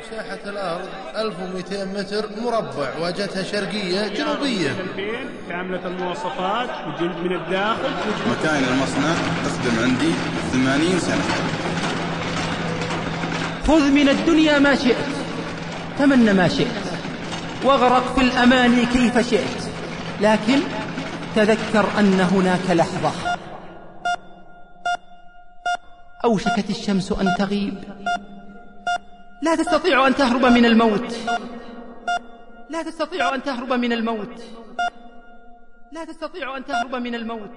مساحة الأرض 1200 متر مربع، واجهتها شرقية جنوبية. كاملة المواصفات وجلد من الداخل. مكاين المصنع تخدم عندي 80 سنة. خذ من الدنيا ما شئت، تمنى ما شئت، واغرق في الأماني كيف شئت، لكن تذكر أن هناك لحظة أوشكت الشمس أن تغيب. لا تستطيع أن تهرب من الموت، لا تستطيع أن تهرب من الموت، لا تستطيع أن تهرب من الموت.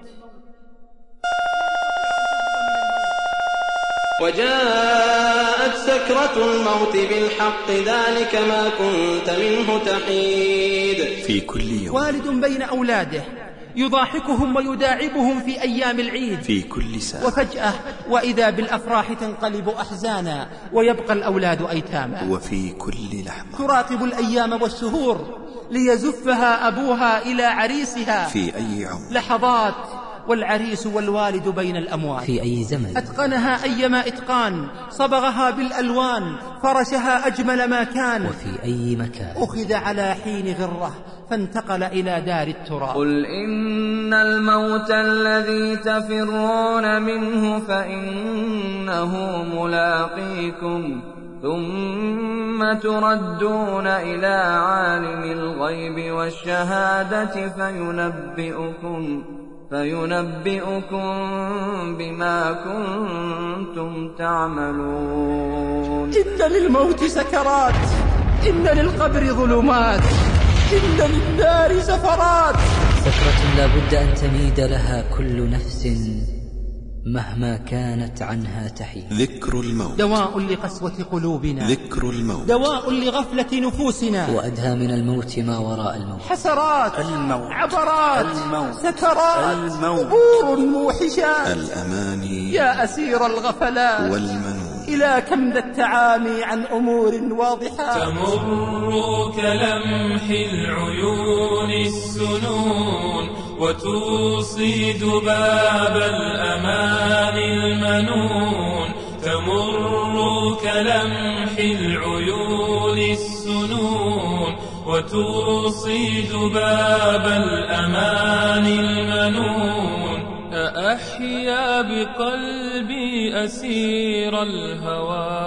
وجاءت سكرة الموت بالحق، ذلك ما كنت منه تحيد. في كل يوم والد بين أولاده يضاحكهم ويداعبهم في أيام العيد، في كل ساعة، وفجأة وإذا بالأفراح تنقلب أحزانا ويبقى الأولاد أيتاما. وفي كل لحظة تراقب الأيام والشهور ليزفها أبوها إلى عريسها في أي عمر، لحظات والعريس والوالد بين الأموات. في أي زمن أتقنها أيما إتقان، صبغها بالألوان، فرشها أجمل ما كان. وفي أي مكان أخذ على حين غرة فانتقل إلى دار التراب. قل إن الموت الذي تفرون منه فإنه ملاقيكم، ثم تردون إلى عالم الغيب والشهادة فينبئكم بما كنتم تعملون. إن للموت سكرات، إن للقبر ظلمات، إن للنار سفرات. سكرة لا بد أن تميد لها كل نفس مهما كانت عنها تحيد. ذكر الموت دواء لقسوة قلوبنا، ذكر الموت دواء لغفلة نفوسنا. وأدهى من الموت ما وراء الموت. حسرات الموت، عبرات الموت، سكرات، الموت، قبور موحشات. الأماني يا أسير الغفلات، والمنون، إلى كم ذا التعامي عن أمور واضحات. تمر كلمح العيون السنون، وتوصي ذباب الأمان المنون. تمر كلمح العيون السنون، وتوصي ذباب الأمان المنون. أحيا بقلبي أسير الهوى،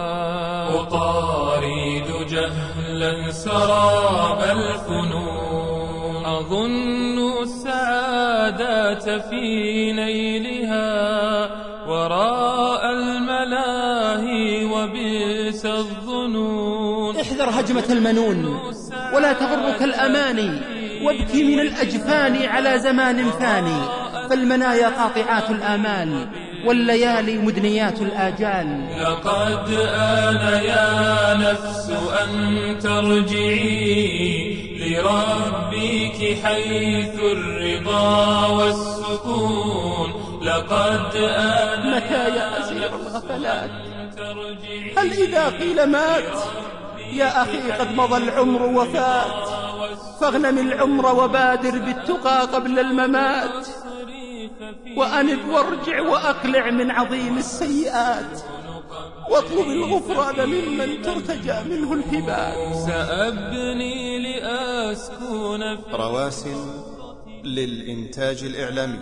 أطارد جهلا سراب الفنون. أظن السعادة في نيلها وراء الملاهي وبئس الظنون. احذر هجمة المنون ولا تغرك الأماني، وابكي من الأجفان على زمان فاني، فالمنايا قاطعات الآمال والليالي مدنيات الآجال. لقد آن يا نفس أن ترجعي لربك حيث الرضا والسكون. لقد آن متى يا أسير الغفلات؟ هل إذا قيل مات؟ يا أخي قد مضى العمر وفات، فاغنم العمر وبادر بالتقى قبل الممات. وأنب وارجع وأقلع من عظيم السيئات، واطلب الغفران ممن ترتجى منه الهبات. سأبني لأسكن رواسل للإنتاج الإعلامي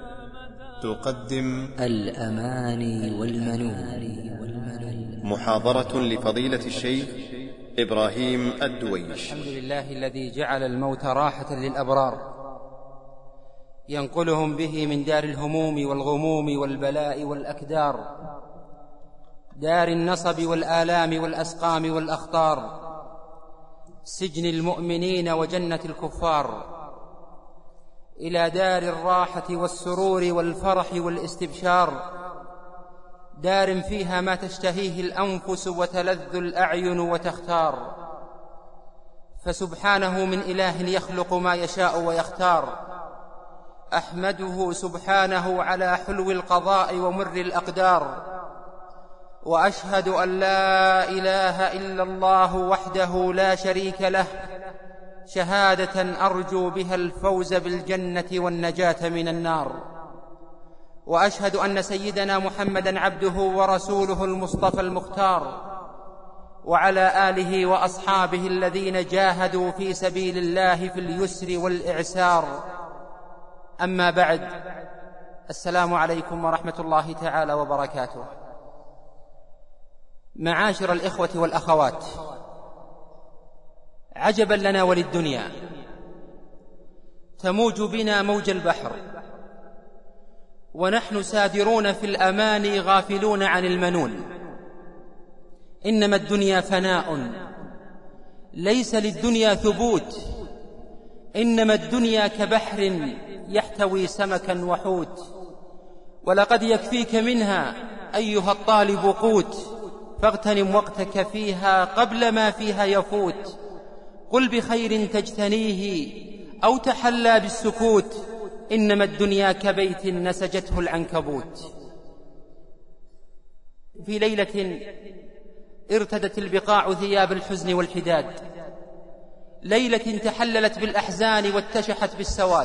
تقدم الأماني والمنون. محاضرة لفضيلة الشيخ إبراهيم الدويش. الحمد لله الذي جعل الموت راحة للأبرار، ينقلهم به من دار الهموم والغموم والبلاء والأكدار، دار النصب والآلام والأسقام والأخطار، سجن المؤمنين وجنة الكفار، إلى دار الراحة والسرور والفرح والاستبشار، دار فيها ما تشتهيه الأنفس وتلذ الأعين وتختار. فسبحانه من إله يخلق ما يشاء ويختار. أحمده سبحانه على حلو القضاء ومر الأقدار، وأشهد أن لا إله إلا الله وحده لا شريك له، شهادة أرجو بها الفوز بالجنة والنجاة من النار. وأشهد أن سيدنا محمدًا عبده ورسوله المصطفى المختار، وعلى آله وأصحابه الذين جاهدوا في سبيل الله في اليسر والإعسار. أما بعد، السلام عليكم ورحمة الله تعالى وبركاته. معاشر الإخوة والأخوات، عجبا لنا وللدنيا، تموج بنا موج البحر ونحن سادرون في الأماني غافلون عن المنون. إنما الدنيا فناء، ليس للدنيا ثبوت، إنما الدنيا كبحر يحتوي سمكا وحوت. ولقد يكفيك منها أيها الطالب قوت، فاغتنم وقتك فيها قبل ما فيها يفوت. قل بخير تجتنيه أو تحلى بالسكوت، إنما الدنيا كبيت نسجته العنكبوت. في ليلة ارتدت البقاع ثياب الحزن والحداد، ليلة تحللت بالأحزان واتشحت بالسواد،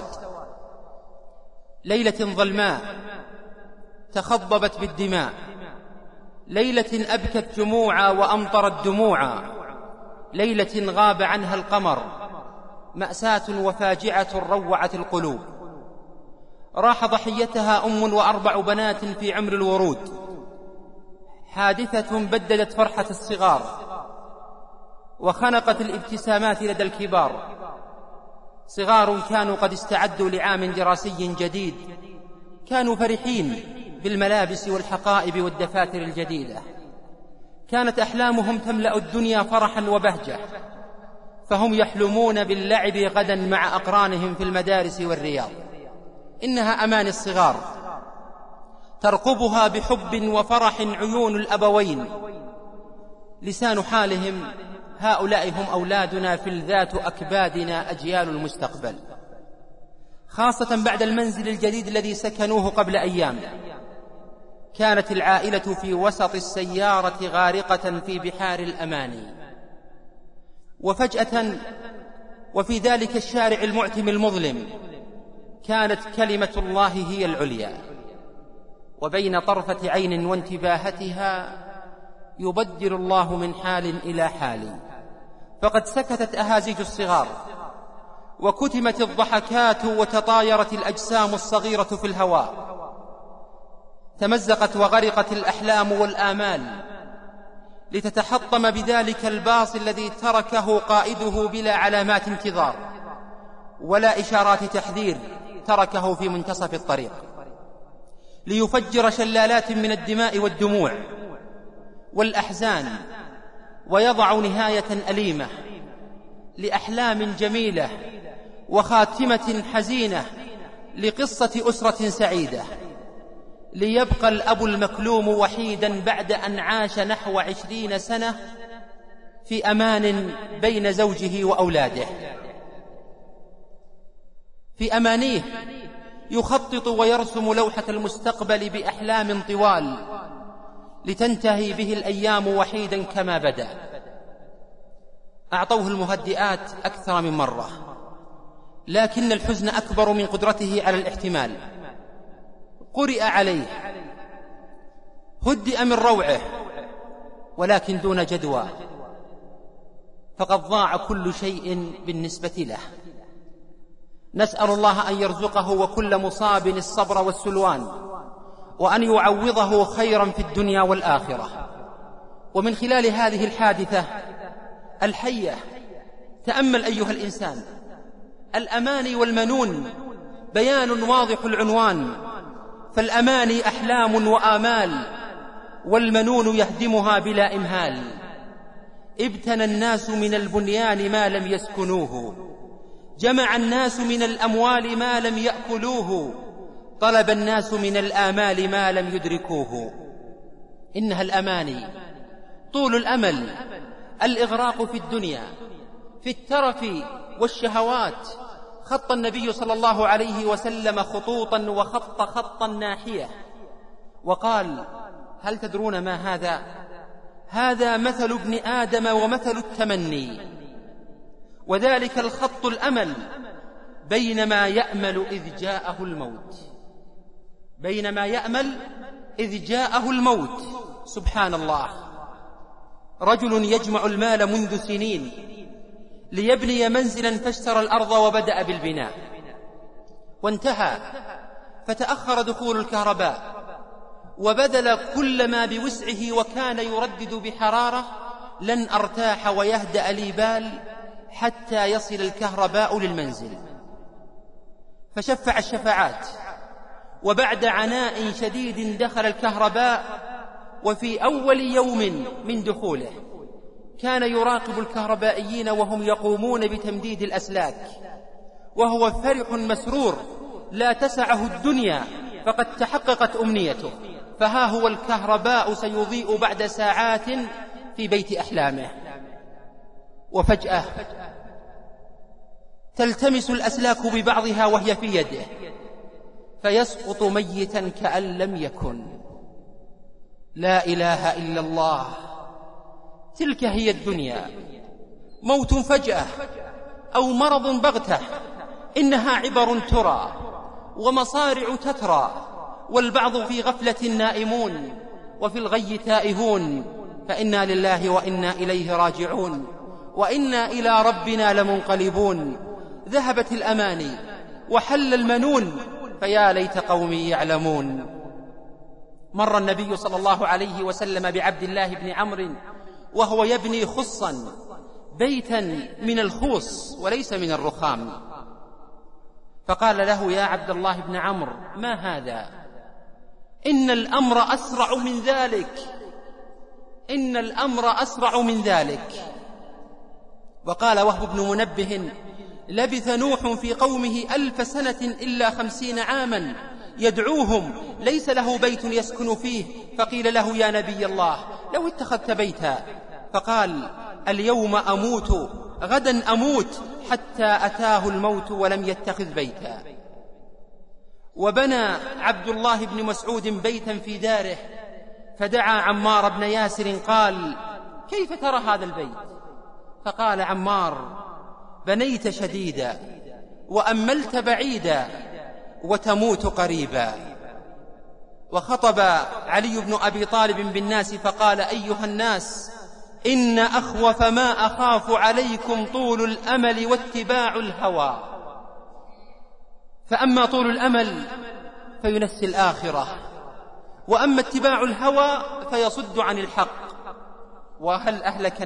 ليلة ظلماء تخضبت بالدماء، ليلة أبكت جموعا وأمطرت دموعا، ليلة غاب عنها القمر، مأساة وفاجعة روعت القلوب. راح ضحيتها أم و4 بنات في عمر الورود، حادثة بددت فرحة الصغار وخنقت الابتسامات لدى الكبار. صغار كانوا قد استعدوا لعام دراسي جديد، كانوا فرحين بالملابس والحقائب والدفاتر الجديدة، كانت أحلامهم تملأ الدنيا فرحا وبهجة، فهم يحلمون باللعب غدا مع أقرانهم في المدارس والرياض. إنها أماني الصغار ترقبها بحب وفرح عيون الأبوين. لسان حالهم: هؤلاء هم أولادنا في الذات أكبادنا أجيال المستقبل. خاصة بعد المنزل الجديد الذي سكنوه قبل أيام، كانت العائلة في وسط السيارة غارقة في بحار الأماني، وفجأة وفي ذلك الشارع المعتم المظلم كانت كلمة الله هي العليا، وبين طرفة عين وانتباهتها يبدل الله من حال إلى حال. فقد سكتت أهازيج الصغار، وكتمت الضحكات، وتطايرت الأجسام الصغيرة في الهواء، تمزقت وغرقت الأحلام والآمال، لتتحطم بذلك الباص الذي تركه قائده بلا علامات انتظار ولا إشارات تحذير، تركه في منتصف الطريق ليفجر شلالات من الدماء والدموع والأحزان، ويضع نهاية أليمة لأحلام جميلة وخاتمة حزينة لقصة أسرة سعيدة، ليبقى الأب المكلوم وحيدا بعد أن عاش نحو 20 سنة في أمان بين زوجه وأولاده. في أمانيه يخطط ويرسم لوحة المستقبل بأحلام طوال، لتنتهي به الأيام وحيدا كما بدأ. أعطوه المهدئات أكثر من مرة، لكن الحزن أكبر من قدرته على الاحتمال. قرئ عليه، هدئ من روعه، ولكن دون جدوى، فقد ضاع كل شيء بالنسبة له. نسأل الله أن يرزقه وكل مصاب الصبر والسلوان، وأن يعوضه خيرا في الدنيا والآخرة. ومن خلال هذه الحادثة الحية تأمل أيها الإنسان، الأماني والمنون بيان واضح العنوان، فالأماني أحلام وآمال، والمنون يهدمها بلا إمهال. ابتنى الناس من البنيان ما لم يسكنوه، جمع الناس من الأموال ما لم يأكلوه، طلب الناس من الآمال ما لم يدركوه. إنها الأماني طول الأمل، الإغراق في الدنيا، في الترف والشهوات. خط النبي صلى الله عليه وسلم خطوطا وخط خطا ناحية، وقال: هل تدرون ما هذا؟ هذا مثل ابن آدم ومثل التمني، وذلك الخط الأمل، بينما يأمل إذ جاءه الموت، بينما يأمل إذ جاءه الموت. سبحان الله، رجل يجمع المال منذ سنين ليبني منزلا فاشترى الأرض وبدأ بالبناء وانتهى، فتأخر دخول الكهرباء وبذل كل ما بوسعه وكان يردد بحرارة: لن أرتاح ويهدأ لي بال حتى يصل الكهرباء للمنزل. فشفع الشفاعات، وبعد عناء شديد دخل الكهرباء. وفي أول يوم من دخوله كان يراقب الكهربائيين وهم يقومون بتمديد الأسلاك، وهو فرح مسرور لا تسعه الدنيا، فقد تحققت أمنيته، فها هو الكهرباء سيضيء بعد ساعات في بيت أحلامه. وفجأة تلتمس الأسلاك ببعضها وهي في يده، فيسقط ميتا كأن لم يكن. لا إله إلا الله. تلك هي الدنيا، موت فجأة أو مرض بغتة، إنها عبر ترى ومصارع تترى، والبعض في غفلة نائمون وفي الغي تائهون، فإنا لله وإنا إليه راجعون، وإنا إلى ربنا لمنقلبون. ذهبت الأماني وحل المنون، فيا ليت قومي يعلمون. مر النبي صلى الله عليه وسلم بعبد الله بن عمرو وهو يبني خصا، بيتا من الخوص وليس من الرخام، فقال له: يا عبد الله بن عمرو، ما هذا؟ إن الأمر أسرع من ذلك، إن الأمر أسرع من ذلك. وقال وهب بن منبه: لبث نوح في قومه 1000 سنة إلا 50 عاما يدعوهم، ليس له بيت يسكن فيه، فقيل له: يا نبي الله، لو اتخذت بيتا. فقال: اليوم أموت غدا أموت، حتى أتاه الموت ولم يتخذ بيتا. وبنى عبد الله بن مسعود بيتا في داره، فدعا عمار بن ياسر قال: كيف ترى هذا البيت؟ فقال عمار: بنيت شديدا وأملت بعيدا وتموت قريبا. وخطب علي بن أبي طالب بالناس فقال: أيها الناس، إن أخوف ما أخاف عليكم طول الأمل واتباع الهوى. فأما طول الأمل فينسي الآخرة، وأما اتباع الهوى فيصد عن الحق. وهل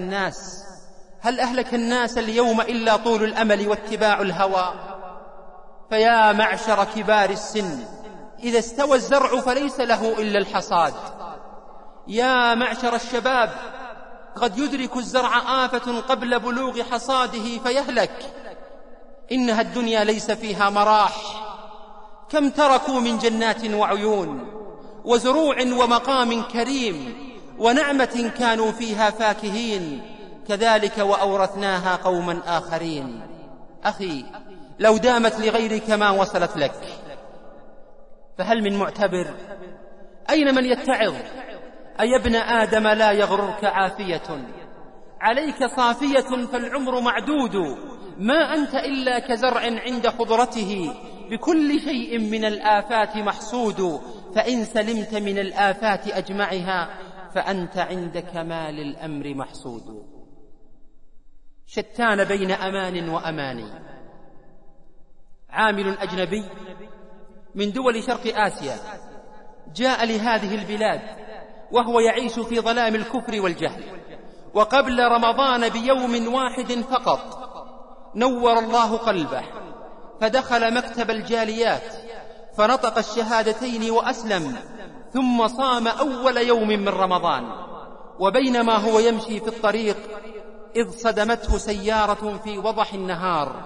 أهلك الناس اليوم إلا طول الأمل واتباع الهوى؟ فيا معشر كبار السن، إذا استوى الزرع فليس له إلا الحصاد. يا معشر الشباب، قد يدرك الزرع آفة قبل بلوغ حصاده فيهلك. إنها الدنيا ليس فيها مراح، كم تركوا من جنات وعيون وزروع ومقام كريم ونعمة كانوا فيها فاكهين، كذلك وأورثناها قوما آخرين. أخي، لو دامت لغيرك ما وصلت لك. فهل من معتبر؟ أين من يتعظ؟ أي ابن آدم لا يغررك عافية، عليك صافية فالعمر معدود، ما أنت إلا كزرع عند خضرته، بكل شيء من الآفات محسود، فإن سلمت من الآفات أجمعها فأنت عند كمال الأمر محسود. شتان بين أمان وأماني. عامل أجنبي من دول شرق آسيا جاء لهذه البلاد وهو يعيش في ظلام الكفر والجهل، وقبل رمضان بيوم واحد فقط نور الله قلبه، فدخل مكتب الجاليات فنطق الشهادتين وأسلم، ثم صام أول يوم من رمضان. وبينما هو يمشي في الطريق إذ صدمته سيارة في وضح النهار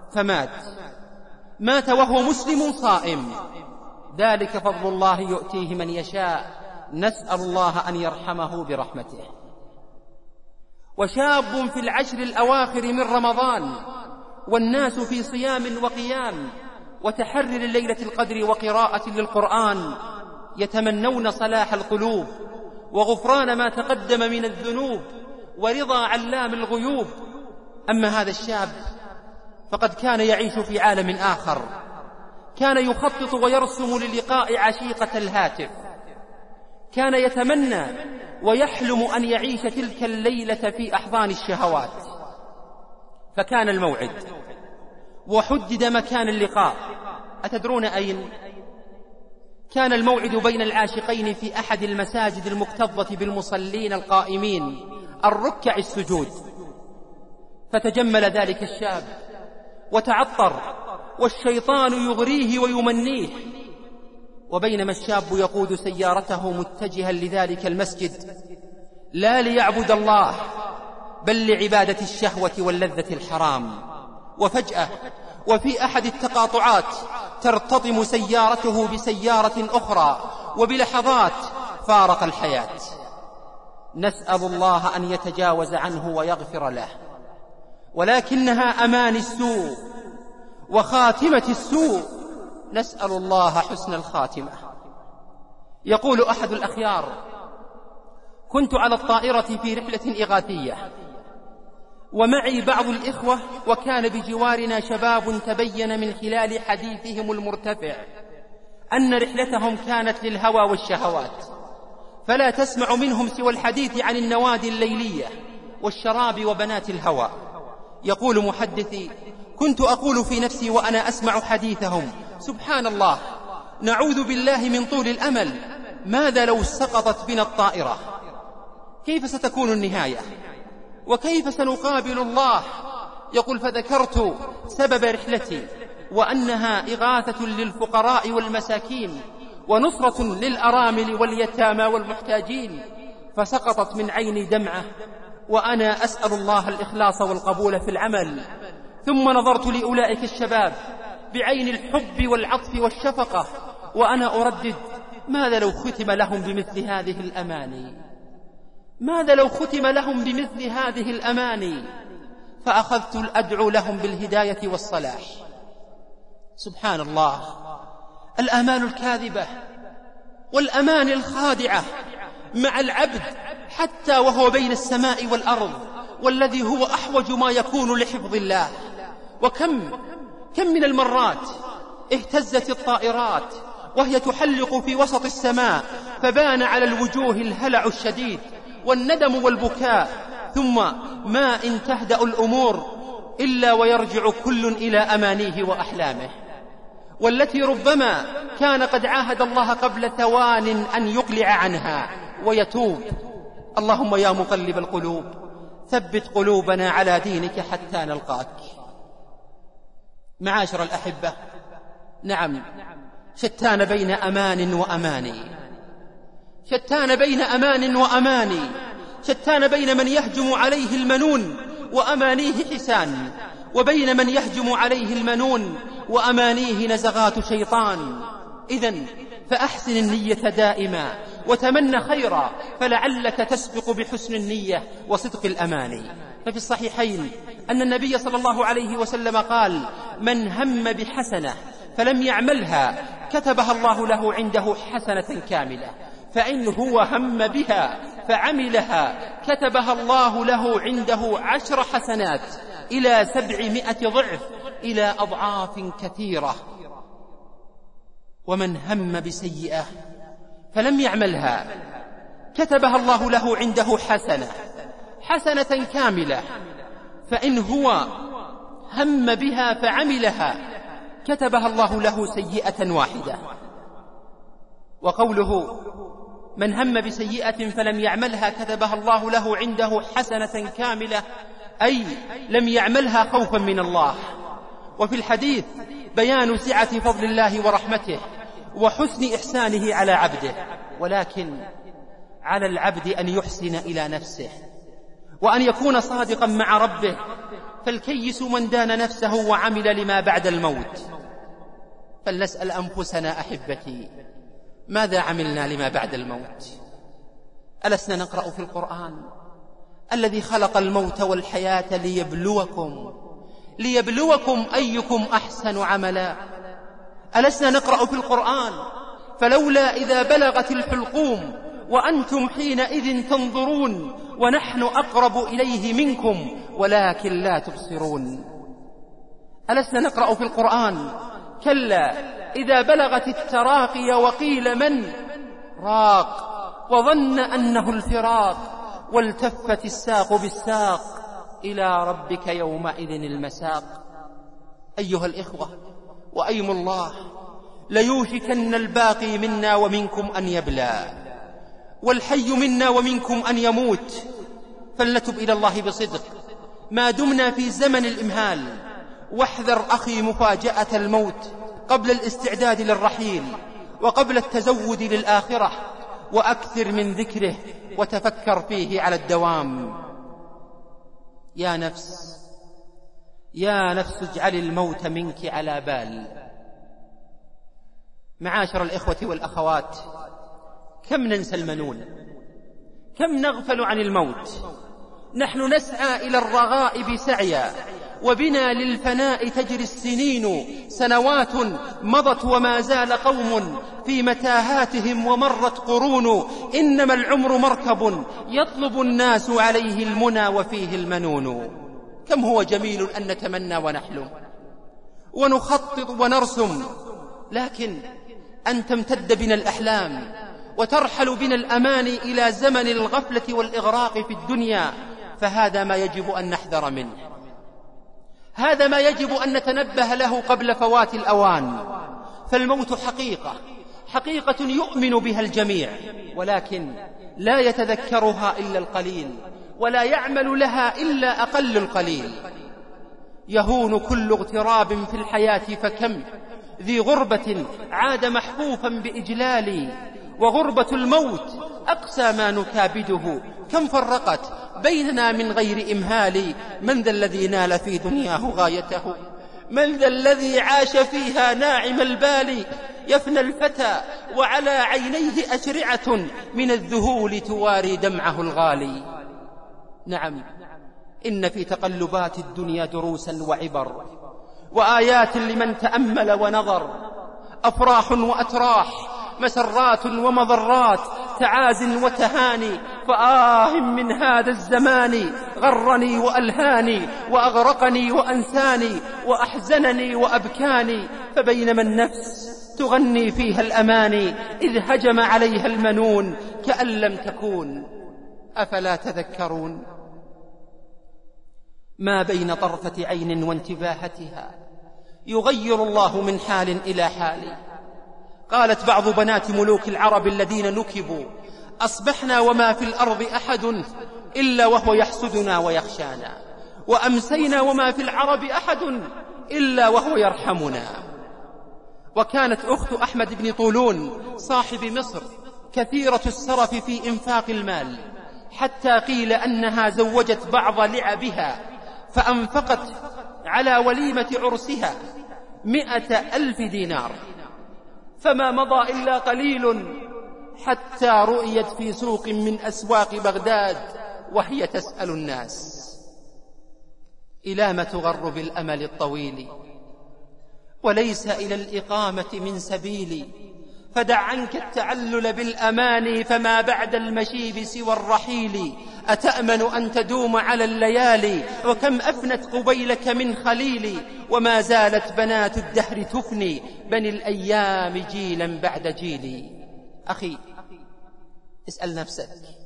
فمات وهو مسلم صائم. ذلك فضل الله يؤتيه من يشاء، نسأل الله أن يرحمه برحمته. وشاب في العشر الأواخر من رمضان والناس في صيام وقيام وتحرر ليلة القدر وقراءة للقرآن، يتمنون صلاح القلوب وغفران ما تقدم من الذنوب ورضا علام الغيوب. أما هذا الشاب فقد كان يعيش في عالم آخر، كان يخطط ويرسم للقاء عشيقة الهاتف، كان يتمنى ويحلم أن يعيش تلك الليلة في أحضان الشهوات. فكان الموعد وحدد مكان اللقاء. أتدرون أين؟ كان الموعد بين العاشقين في أحد المساجد المكتظة بالمصلين القائمين الركع السجود. فتجمل ذلك الشاب وتعطر والشيطان يغريه ويمنيه، وبينما الشاب يقود سيارته متجها لذلك المسجد لا ليعبد الله بل لعبادة الشهوة واللذة الحرام، وفجأة وفي أحد التقاطعات ترتطم سيارته بسيارة أخرى، وبلحظات فارق الحياة. نسأل الله أن يتجاوز عنه ويغفر له، ولكنها أمان السوء وخاتمة السوء. نسأل الله حسن الخاتمة. يقول أحد الأخيار: كنت على الطائرة في رحلة إغاثية ومعي بعض الإخوة، وكان بجوارنا شباب تبين من خلال حديثهم المرتفع أن رحلتهم كانت للهوى والشهوات، فلا تسمع منهم سوى الحديث عن النوادي الليلية والشراب وبنات الهوى. يقول محدثي: كنت أقول في نفسي وأنا أسمع حديثهم: سبحان الله، نعوذ بالله من طول الأمل، ماذا لو سقطت بنا الطائرة؟ كيف ستكون النهاية؟ وكيف سنقابل الله؟ يقول: فذكرت سبب رحلتي وأنها إغاثة للفقراء والمساكين ونصرة للأرامل واليتامى والمحتاجين، فسقطت من عيني دمعة وأنا أسأل الله الإخلاص والقبول في العمل. ثم نظرت لأولئك الشباب بعين الحب والعطف والشفقة وأنا أردد: ماذا لو ختم لهم بمثل هذه الأماني؟ ماذا لو ختم لهم بمثل هذه الأماني؟ فأخذت أدعو لهم بالهداية والصلاح. سبحان الله، الآمال الكاذبة والأمان الخادعة مع العبد حتى وهو بين السماء والأرض، والذي هو أحوج ما يكون لحفظ الله. وكم من المرات اهتزت الطائرات وهي تحلق في وسط السماء، فبان على الوجوه الهلع الشديد والندم والبكاء، ثم ما إن تهدأ الأمور إلا ويرجع كل إلى أمانيه وأحلامه، والتي ربما كان قد عاهد الله قبل ثوان أن يقلع عنها ويتوب. اللهم يا مقلب القلوب ثبت قلوبنا على دينك حتى نلقاك. معاشر الأحبة، نعم، شتان بين أمان وأماني، شتان بين أمان وأماني، شتان بين من يهجم عليه المنون وأمانيه حسان، وبين من يهجم عليه المنون وأمانيه نزغات شيطان. إذن فأحسن النية دائما وتمنى خيرا، فلعلك تسبق بحسن النية وصدق الأماني. ففي الصحيحين أن النبي صلى الله عليه وسلم قال: من هم بحسنة فلم يعملها كتبها الله له عنده حسنة كاملة، فإن هو هم بها فعملها كتبها الله له عنده 10 حسنات إلى 700 ضعف، إلى أضعاف كثيرة. ومن هم بسيئة فلم يعملها كتبها الله له عنده حسنة كاملة، فإن هو هم بها فعملها كتبها الله له سيئة واحدة. وقوله من هم بسيئة فلم يعملها كتبها الله له عنده حسنة كاملة، أي لم يعملها خوفا من الله. وفي الحديث بيان سعة فضل الله ورحمته وحسن إحسانه على عبده، ولكن على العبد أن يحسن إلى نفسه وأن يكون صادقا مع ربه، فالكيس من دان نفسه وعمل لما بعد الموت. فلنسأل أنفسنا أحبتي، ماذا عملنا لما بعد الموت؟ ألسنا نقرأ في القرآن الذي خلق الموت والحياة ليبلوكم أيكم أحسن عملا؟ ألسنا نقرأ في القرآن فلولا إذا بلغت الحلقوم وأنتم حينئذ تنظرون ونحن أقرب إليه منكم ولكن لا تبصرون؟ ألسنا نقرأ في القرآن كلا إذا بلغت التراقي وقيل من راق وظن أنه الفراق والتفت الساق بالساق إلى ربك يومئذ المساق. أيها الإخوة وأيم الله، ليوشكن الباقي منا ومنكم أن يبلى، والحي منا ومنكم أن يموت، فلنتب إلى الله بصدق ما دمنا في زمن الإمهال. واحذر أخي مفاجأة الموت قبل الاستعداد للرحيل وقبل التزود للآخرة، وأكثر من ذكره وتفكر فيه على الدوام. يا نفس اجعل الموت منك على بال. معاشر الإخوة والأخوات، كم ننسى المنون، كم نغفل عن الموت. نحن نسعى إلى الرغائب سعيا، وبنا للفناء تجري السنين. سنوات مضت وما زال قوم في متاهاتهم ومرت قرون. إنما العمر مركب يطلب الناس عليه المنى وفيه المنون. كم هو جميل أن نتمنى ونحلم ونخطط ونرسم، لكن أن تمتد بنا الأحلام وترحل بنا الأماني إلى زمن الغفلة والإغراق في الدنيا، فهذا ما يجب أن نحذر منه، هذا ما يجب أن نتنبه له قبل فوات الأوان. فالموت حقيقة يؤمن بها الجميع، ولكن لا يتذكرها إلا القليل، ولا يعمل لها إلا أقل القليل. يهون كل اغتراب في الحياة، فكم ذي غربة عاد محفوفا بإجلال. وغربة الموت أقسى ما نكابده، كم فرقت بيننا من غير إمهال. من ذا الذي نال في دنياه غايته؟ من ذا الذي عاش فيها ناعم البال؟ يفنى الفتى وعلى عينيه أشرعة من الذهول تواري دمعه الغالي. نعم، إن في تقلبات الدنيا دروسا وعبر وآيات لمن تأمل ونظر. أفراح وأتراح، مسرات ومضرات، تعاز وتهاني. فآه من هذا الزمان غرني وألهاني، وأغرقني وأنساني، وأحزنني وأبكاني. فبينما النفس تغني فيها الأماني، إذ هجم عليها المنون كأن لم تكون. أفلا تذكرون؟ ما بين طرفة عين وانتباهتها يغير الله من حال إلى حال. قالت بعض بنات ملوك العرب الذين نكبوا: أصبحنا وما في الأرض أحد إلا وهو يحسدنا ويخشانا، وأمسينا وما في العرب أحد إلا وهو يرحمنا. وكانت أخت أحمد بن طولون صاحب مصر كثيرة السرف في إنفاق المال، حتى قيل أنها زوجت بعض لعبها فأنفقت على وليمة عرسها 100,000 دينار، فما مضى إلا قليل حتى رؤيت في سوق من أسواق بغداد وهي تسأل الناس: إلى ما تغر بالأمل الطويل وليس إلى الإقامة من سبيل؟ فدع عنك التعلل بالأماني، فما بعد المشيب سوى الرحيل. أتأمن أن تدوم على الليالي، وكم أفنت قبيلك من خليل. وما زالت بنات الدهر تفني بني الأيام جيلا بعد جيل. أخي، اسأل نفسك: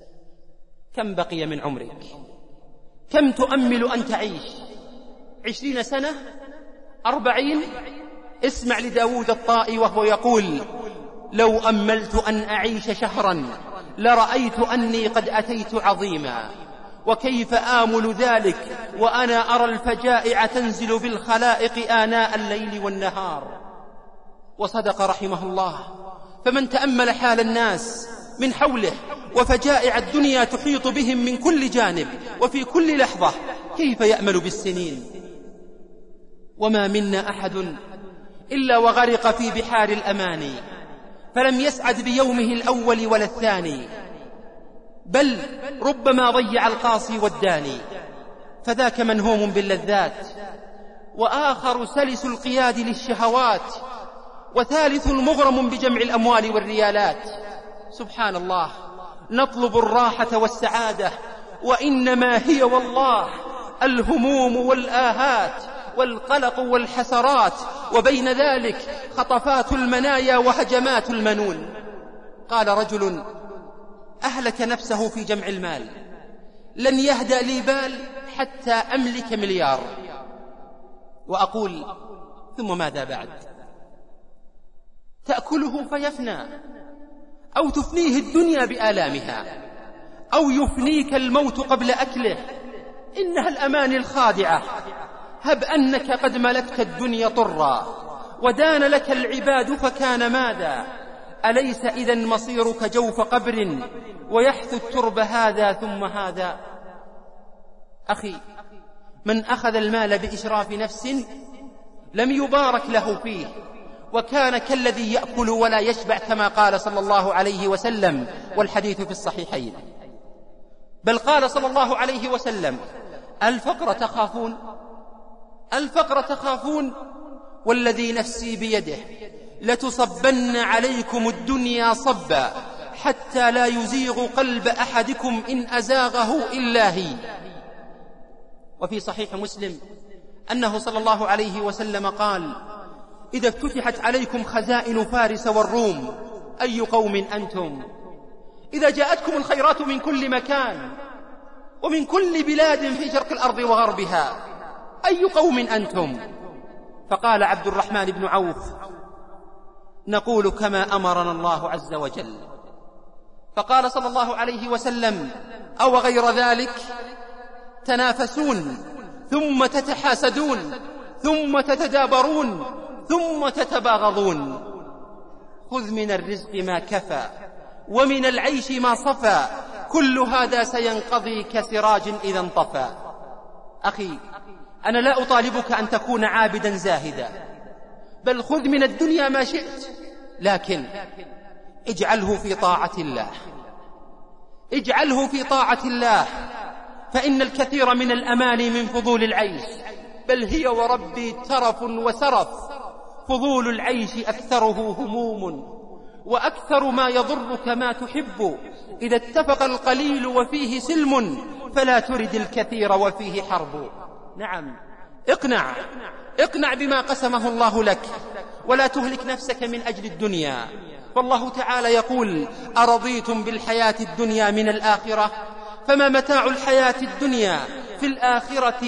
كم بقي من عمرك؟ كم تؤمل أن تعيش؟ 20 سنة؟ 40؟ اسمع لداود الطائي وهو يقول: لو أملت أن أعيش شهرا لرأيت أني قد أتيت عظيما، وكيف آمل ذلك وأنا أرى الفجائع تنزل بالخلائق آناء الليل والنهار. وصدق رحمه الله، فمن تأمل حال الناس من حوله وفجائع الدنيا تحيط بهم من كل جانب وفي كل لحظة، كيف يأمل بالسنين؟ وما منا أحد إلا وغرق في بحار الأماني، فلم يسعد بيومه الأول ولا الثاني، بل ربما ضيع القاصي والداني. فذاك منهوم باللذات، وآخر سلس القياد للشهوات، وثالث مغرم بجمع الأموال والريالات. سبحان الله، نطلب الراحة والسعادة، وإنما هي والله الهموم والآهات والقلق والحسرات، وبين ذلك خطفات المنايا وهجمات المنون. قال رجل: أهلك نفسه في جمع المال. لن يهدأ لي بال حتى أملك مليار. وأقول ثم ماذا بعد؟ تأكله فيفنى، أو تفنيه الدنيا بآلامها، أو يفنيك الموت قبل أكله. إنها الأماني الخادعة. هب أنك قد ملكت الدنيا طرا، ودان لك العباد فكان ماذا؟ أليس إذن مصيرك جوف قبر، ويحث الترب هذا ثم هذا؟ أخي، من أخذ المال بإشراف نفس لم يبارك له فيه، وكان كالذي يأكل ولا يشبع، كما قال صلى الله عليه وسلم، والحديث في الصحيحين. بل قال صلى الله عليه وسلم: الفقر تخافون، الفقر تخافون، والذي نفسي بيده لتصبن عليكم الدنيا صبا حتى لا يزيغ قلب أحدكم إن أزاغه إلا هي. وفي صحيح مسلم أنه صلى الله عليه وسلم قال: إذا افتتحت عليكم خزائن فارس والروم أي قوم أنتم؟ إذا جاءتكم الخيرات من كل مكان ومن كل بلاد في شرق الأرض وغربها أي قوم أنتم؟ فقال عبد الرحمن بن عوف: نقول كما أمرنا الله عز وجل. فقال صلى الله عليه وسلم: أو غير ذلك؟ تنافسون، ثم تتحاسدون، ثم تتدابرون، ثم تتباغضون. خذ من الرزق ما كفى، ومن العيش ما صفى، كل هذا سينقضي كسراج إذا انطفى. أخي، أنا لا أطالبك أن تكون عابدا زاهدا، بل خذ من الدنيا ما شئت، لكن اجعله في طاعة الله، اجعله في طاعة الله. فإن الكثير من الأماني من فضول العيش، بل هي وربي ترف وسرف. فضول العيش أكثره هموم، وأكثر ما يضرك ما تحب. إذا اتفق القليل وفيه سلم، فلا ترد الكثير وفيه حرب. نعم، اقنع بما قسمه الله لك، ولا تهلك نفسك من أجل الدنيا. فالله تعالى يقول: أرضيتم بالحياة الدنيا من الآخرة؟ فما متاع الحياة الدنيا في الآخرة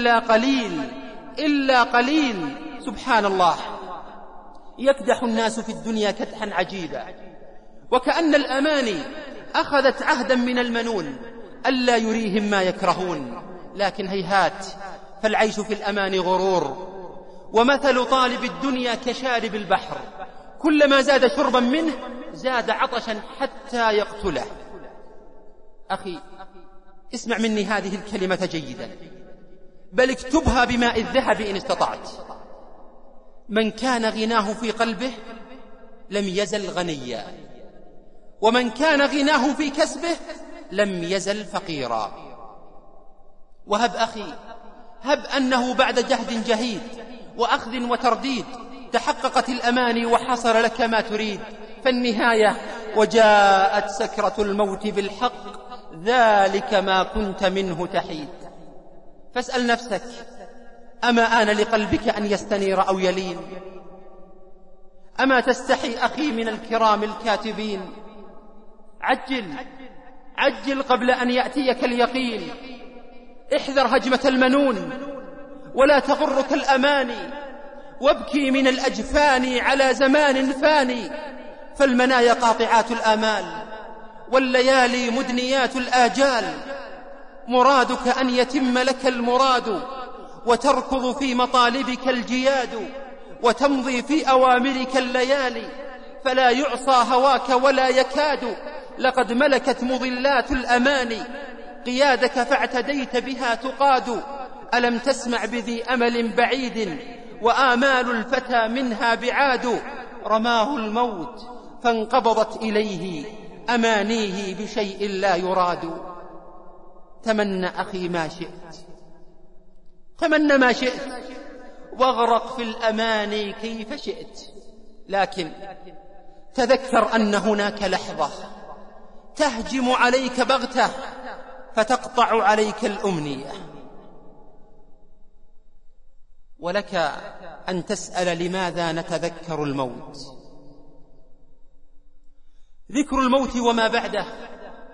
إلا قليل. سبحان الله، يكدح الناس في الدنيا كدحا عجيبا، وكأن الأماني أخذت عهدا من المنون ألا يريهم ما يكرهون. لكن هيهات، فالعيش في الأمان غرور، ومثل طالب الدنيا كشارب البحر، كلما زاد شربا منه زاد عطشا حتى يقتله. أخي، اسمع مني هذه الكلمة جيدا، بل اكتبها بماء الذهب إن استطعت: من كان غناه في قلبه لم يزل غنيا، ومن كان غناه في كسبه لم يزل فقيرا. وهب أخي، هب أنه بعد جهد جهيد وأخذ وترديد تحققت الأماني وحصل لك ما تريد، فالنهاية: وجاءت سكرة الموت بالحق ذلك ما كنت منه تحيد. فاسأل نفسك: أما آن لقلبك أن يستنير أو يلين؟ أما تستحي أخي من الكرام الكاتبين؟ عجل قبل أن يأتيك اليقين. احذر هجمة المنون، ولا تغرك الأماني، وابكي من الأجفان على زمان فاني. فالمنايا قاطعات الآمال، والليالي مدنيات الآجال. مرادك أن يتم لك المراد، وتركض في مطالبك الجياد، وتمضي في أوامرك الليالي، فلا يعصى هواك ولا يكاد. لقد ملكت مضلات الأماني قيادك، فاعتديت بها تقاد. ألم تسمع بذي أمل بعيد، وآمال الفتى منها بعاد. رماه الموت فانقبضت إليه أمانيه بشيء لا يراد. تمنى أخي ما شئت، تمنى ما شئت، واغرق في الأماني كيف شئت، لكن تذكر أن هناك لحظة تهجم عليك بغتة فتقطع عليك الأمنية. ولك أن تسأل: لماذا نتذكر الموت؟ ذكر الموت وما بعده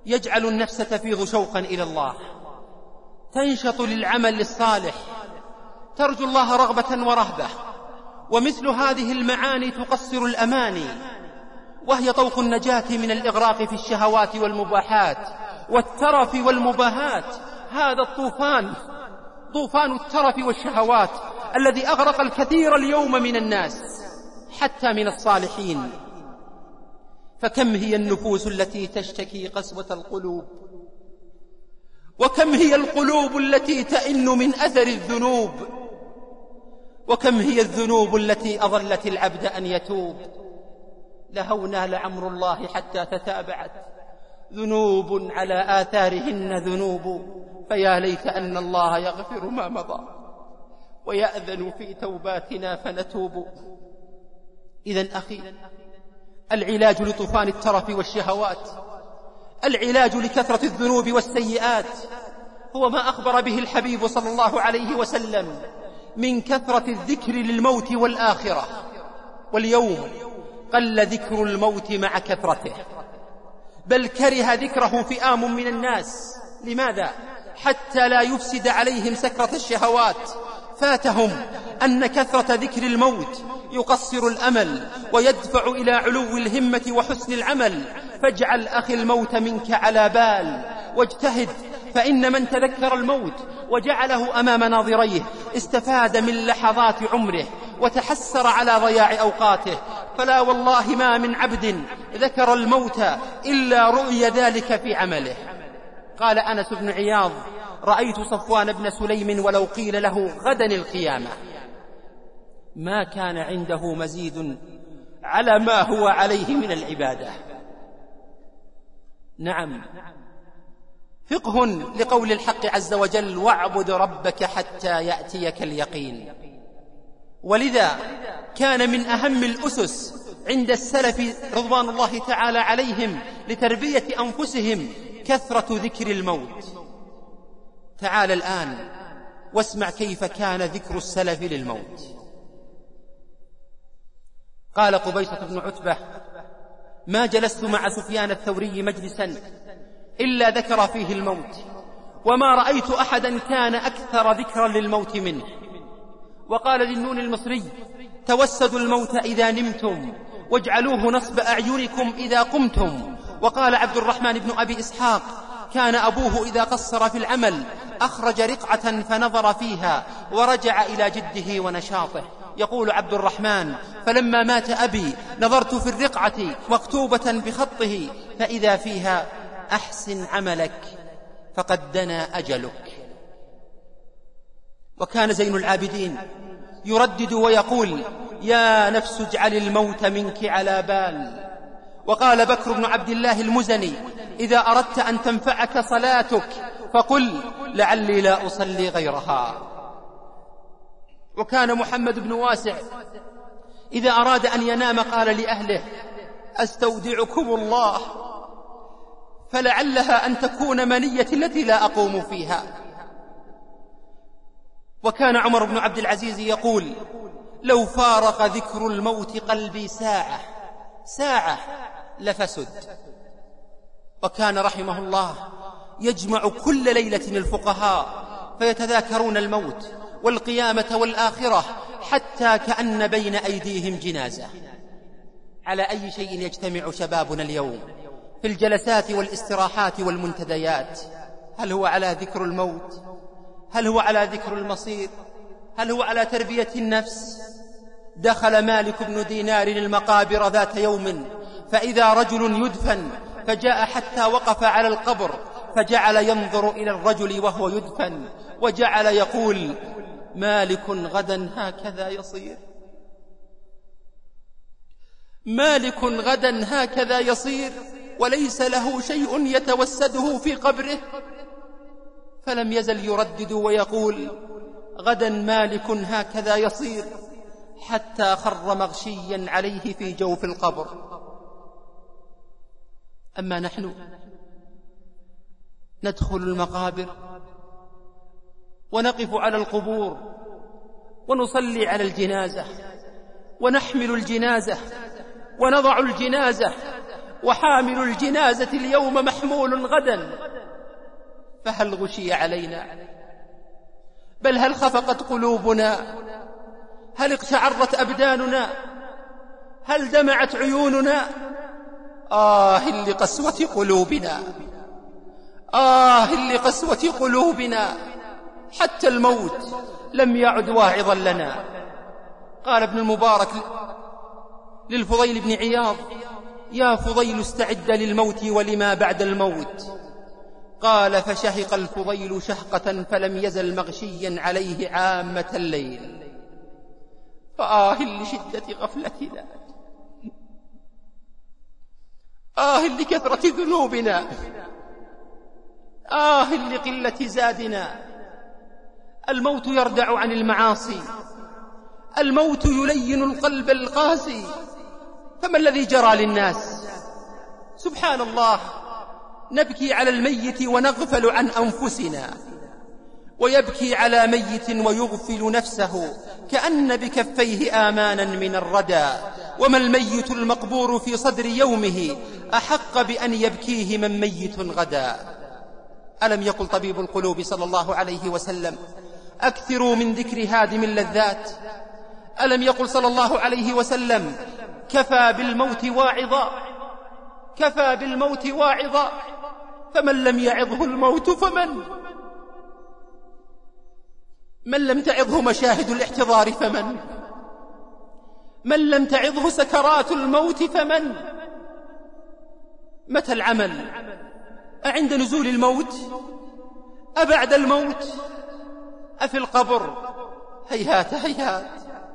يجعل النفس تفيض شوقا إلى الله، تنشط للعمل الصالح، ترجو الله رغبة ورهبة. ومثل هذه المعاني تقصر الأماني، وهي طوق النجاة من الإغراق في الشهوات والمباحات والترف والمباهات. هذا الطوفان، طوفان الترف والشهوات، الذي أغرق الكثير اليوم من الناس حتى من الصالحين. فكم هي النفوس التي تشتكي قسوة القلوب، وكم هي القلوب التي تئن من أثر الذنوب، وكم هي الذنوب التي أضلت العبد أن يتوب. لهونا لعمر الله حتى تتابعت ذنوب على آثارهن ذنوب، فيا ليت أن الله يغفر ما مضى ويأذن في توباتنا فنتوب. إذن أخي، العلاج لطوفان الترف والشهوات، العلاج لكثرة الذنوب والسيئات، هو ما أخبر به الحبيب صلى الله عليه وسلم من كثرة الذكر للموت والآخرة. واليوم قل ذكر الموت مع كثرته، بل كره ذكره فئام من الناس. لماذا؟ حتى لا يفسد عليهم سكرة الشهوات. فاتهم أن كثرة ذكر الموت يقصر الأمل ويدفع إلى علو الهمة وحسن العمل. فاجعل أخي الموت منك على بال واجتهد، فإن من تذكر الموت وجعله أمام ناظريه استفاد من لحظات عمره وتحسر على ضياع أوقاته. فلا والله ما من عبد ذكر الموت إلا رؤي ذلك في عمله. قال أنس بن عياض: رأيت صفوان بن سليم ولو قيل له غدا القيامة ما كان عنده مزيد على ما هو عليه من العبادة. نعم، فقه لقول الحق عز وجل: واعبد ربك حتى يأتيك اليقين. ولذا كان من أهم الأسس عند السلف رضوان الله تعالى عليهم لتربية أنفسهم كثرة ذكر الموت. تعال الآن واسمع كيف كان ذكر السلف للموت. قال قبيصة بن عتبة: ما جلست مع سفيان الثوري مجلسا إلا ذكر فيه الموت، وما رأيت أحدا كان أكثر ذكرا للموت منه. وقال للنون المصري: توسدوا الموت إذا نمتم، واجعلوه نصب أعينكم إذا قمتم. وقال عبد الرحمن بن أبي إسحاق: كان أبوه إذا قصر في العمل أخرج رقعة فنظر فيها ورجع إلى جده ونشاطه. يقول عبد الرحمن: فلما مات أبي نظرت في الرقعة مكتوبة بخطه فإذا فيها: أحسن عملك فقد دنا أجلك. وكان زين العابدين يردد ويقول: يا نفس اجعل الموت منك على بال. وقال بكر بن عبد الله المزني: إذا أردت أن تنفعك صلاتك فقل لعلي لا أصلي غيرها. وكان محمد بن واسع إذا أراد أن ينام قال لأهله: أستودعكم الله فلعلها أن تكون منيتي التي لا أقوم فيها. وكان عمر بن عبد العزيز يقول: لو فارق ذكر الموت قلبي ساعة لفسد. وكان رحمه الله يجمع كل ليلة الفقهاء فيتذاكرون الموت والقيامة والآخرة حتى كأن بين أيديهم جنازة. على أي شيء يجتمع شبابنا اليوم في الجلسات والاستراحات والمنتديات؟ هل هو على ذكر الموت؟ هل هو على ذكر المصير؟ هل هو على تربية النفس؟ دخل مالك بن دينار المقابر ذات يوم فإذا رجل يدفن، فجاء حتى وقف على القبر فجعل ينظر إلى الرجل وهو يدفن وجعل يقول: مالك غدا هكذا يصير، مالك غدا هكذا يصير، وليس له شيء يتوسده في قبره. فلم يزل يردد ويقول: غدا مالك هكذا يصير، حتى خر مغشيا عليه في جوف القبر. أما نحن ندخل المقابر ونقف على القبور ونصلي على الجنازة ونحمل الجنازة ونضع الجنازة وحامل الجنازة اليوم محمول غدا، فهل غشي علينا؟ بل هل خفقت قلوبنا؟ هل اقشعرت أبداننا؟ هل دمعت عيوننا؟ لقسوة قلوبنا، لقسوة قلوبنا، حتى الموت لم يعد واعظا لنا. قال ابن المبارك للفضيل بن عياض: يا فضيل استعد للموت ولما بعد الموت. قال: فشهق الفضيل شهقة فلم يزل مغشيا عليه عامة الليل. لشدة غفلتنا، لكثرة ذنوبنا، لقلة زادنا. الموت يردع عن المعاصي، الموت يلين القلب القاسي. فما الذي جرى للناس؟ سبحان الله، نبكي على الميت ونغفل عن أنفسنا، ويبكي على ميت ويغفل نفسه كأن بكفيه آمانا من الردى. وما الميت المقبور في صدر يومه أحق بأن يبكيه من ميت غدا. ألم يقل طبيب القلوب صلى الله عليه وسلم: أكثروا من ذكر هادم اللذات؟ ألم يقل صلى الله عليه وسلم: كفى بالموت واعظا، كفى بالموت واعظا؟ فمن لم يعظه الموت من لم تعظه مشاهد الاحتضار من لم تعظه سكرات الموت متى العمل؟ أعند نزول الموت؟ أبعد الموت؟ أفي القبر؟ هيهات هيهات.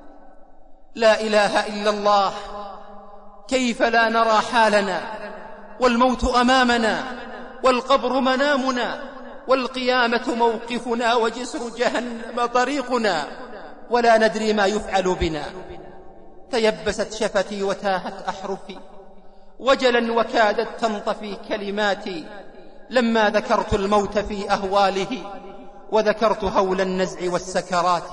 لا إله إلا الله. كيف لا نرى حالنا والموت أمامنا والقبر منامنا والقيامة موقفنا وجسر جهنم طريقنا، ولا ندري ما يفعل بنا. تيبست شفتي وتاهت أحرفي وجلا وكادت تنطفي كلماتي لما ذكرت الموت في أهواله وذكرت هول النزع والسكرات.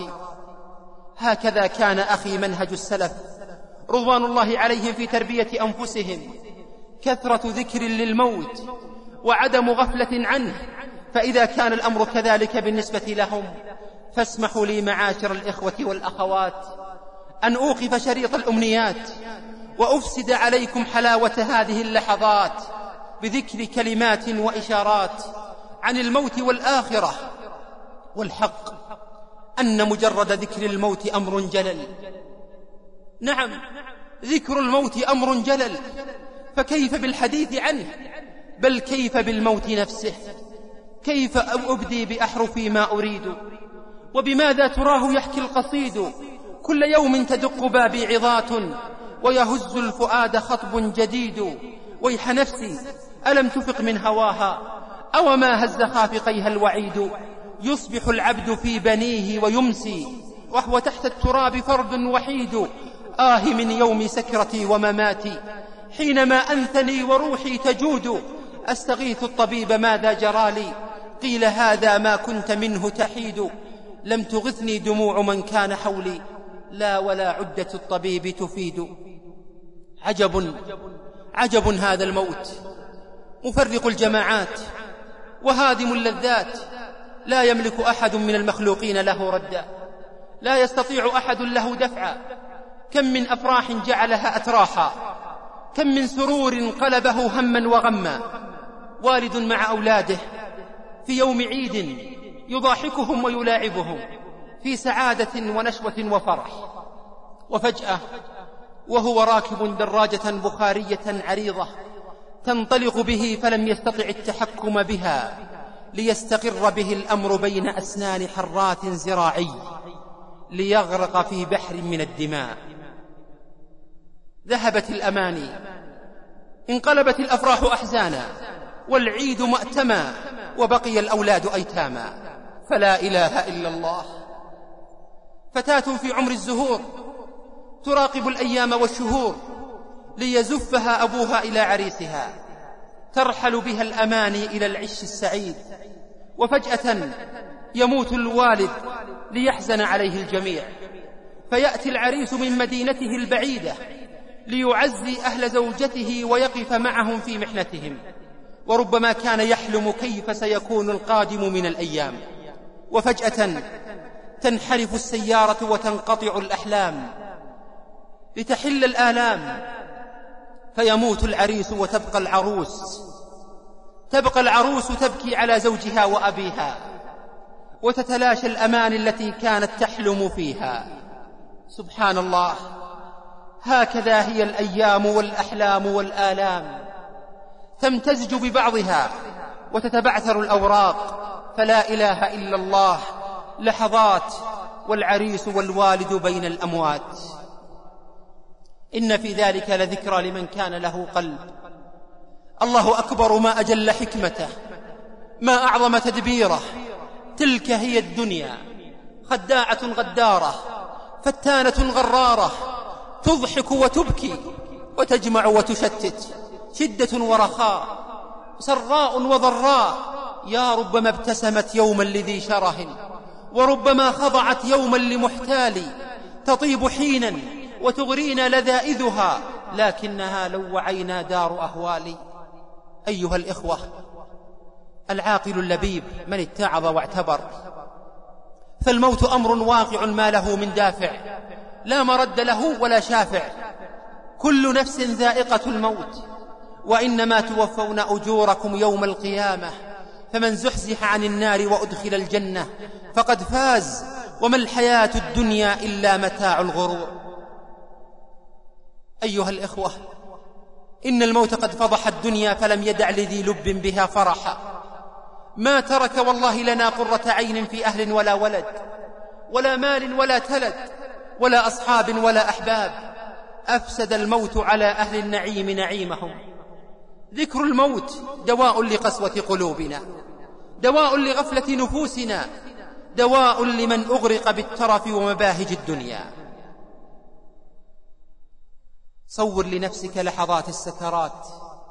هكذا كان أخي منهج السلف رضوان الله عليهم في تربية أنفسهم، كثرة ذكر للموت وعدم غفلة عنه. فإذا كان الأمر كذلك بالنسبة لهم، فاسمحوا لي معاشر الإخوة والأخوات أن أوقف شريط الأمنيات وأفسد عليكم حلاوة هذه اللحظات بذكر كلمات وإشارات عن الموت والآخرة. والحق أن مجرد ذكر الموت أمر جلل. نعم، ذكر الموت أمر جلل، فكيف بالحديث عنه؟ بل كيف بالموت نفسه؟ كيف أبدي بأحرفي ما أريد؟ وبماذا تراه يحكي القصيد؟ كل يوم تدق بابي عظات ويهز الفؤاد خطب جديد. ويح نفسي ألم تفق من هواها؟ أو ما هز خافقيها الوعيد؟ يصبح العبد في بنيه ويمسي وهو تحت التراب فرد وحيد. من يوم سكرتي ومماتي حينما أنثني وروحي تجود. أستغيث الطبيب ماذا جرالي؟ قيل هذا ما كنت منه تحيد. لم تغثني دموع من كان حولي، لا ولا عدة الطبيب تفيد. عجب عجب هذا الموت، مفرق الجماعات وهادم اللذات. لا يملك أحد من المخلوقين له ردا، لا يستطيع أحد له دفعا. كم من أفراح جعلها أتراحا، كم من سرور قلبه هما وغما. والد مع أولاده في يوم عيد يضاحكهم ويلاعبهم في سعادة ونشوة وفرح، وفجأة وهو راكب دراجة بخارية عريضة تنطلق به فلم يستطع التحكم بها ليستقر به الأمر بين أسنان حرات زراعي ليغرق في بحر من الدماء. ذهبت الأماني، انقلبت الأفراح أحزانا، والعيد مأتما، وبقي الأولاد أيتاما. فلا إله إلا الله. فتاة في عمر الزهور تراقب الأيام والشهور ليزفها أبوها إلى عريسها، ترحل بها الأماني إلى العش السعيد. وفجأة يموت الوالد ليحزن عليه الجميع، فيأتي العريس من مدينته البعيدة ليعزي أهل زوجته ويقف معهم في محنتهم، وربما كان يحلم كيف سيكون القادم من الأيام، وفجأة تنحرف السيارة وتنقطع الأحلام لتحل الآلام، فيموت العريس وتبقى العروس تبكي على زوجها وأبيها، وتتلاشى الأمان التي كانت تحلم فيها. سبحان الله، هكذا هي الأيام والأحلام والآلام، تمتزج ببعضها وتتبعثر الأوراق، فلا إله إلا الله، لحظات والعريس والوالد بين الأموات. إن في ذلك لذكرى لمن كان له قلب. الله أكبر، ما أجل حكمته، ما أعظم تدبيره. تلك هي الدنيا، خداعة غدارة، فتانة غرارة، تضحك وتبكي وتجمع وتشتت، شدة ورخاء، سراء وضراء. يا ربما ابتسمت يوما لذي شره، وربما خضعت يوما لمحتال، تطيب حينا وتغرينا لذائذها، لكنها لو وعينا دار أهوال. أيها الإخوة، العاقل اللبيب من اتعظ واعتبر، فالموت أمر واقع ما له من دافع، لا مرد له ولا شافع. كل نفس ذائقة الموت، وإنما توفون أجوركم يوم القيامة، فمن زحزح عن النار وأدخل الجنة فقد فاز، وما الحياة الدنيا إلا متاع الغرور. أيها الإخوة، إن الموت قد فضح الدنيا فلم يدع لذي لب بها فرحا، ما ترك والله لنا قرة عين في أهل ولا ولد، ولا مال ولا تلد، ولا أصحاب ولا أحباب. أفسد الموت على أهل النعيم نعيمهم. ذكر الموت دواء لقسوة قلوبنا، دواء لغفلة نفوسنا، دواء لمن أغرق بالترف ومباهج الدنيا. صور لنفسك لحظات السكرات.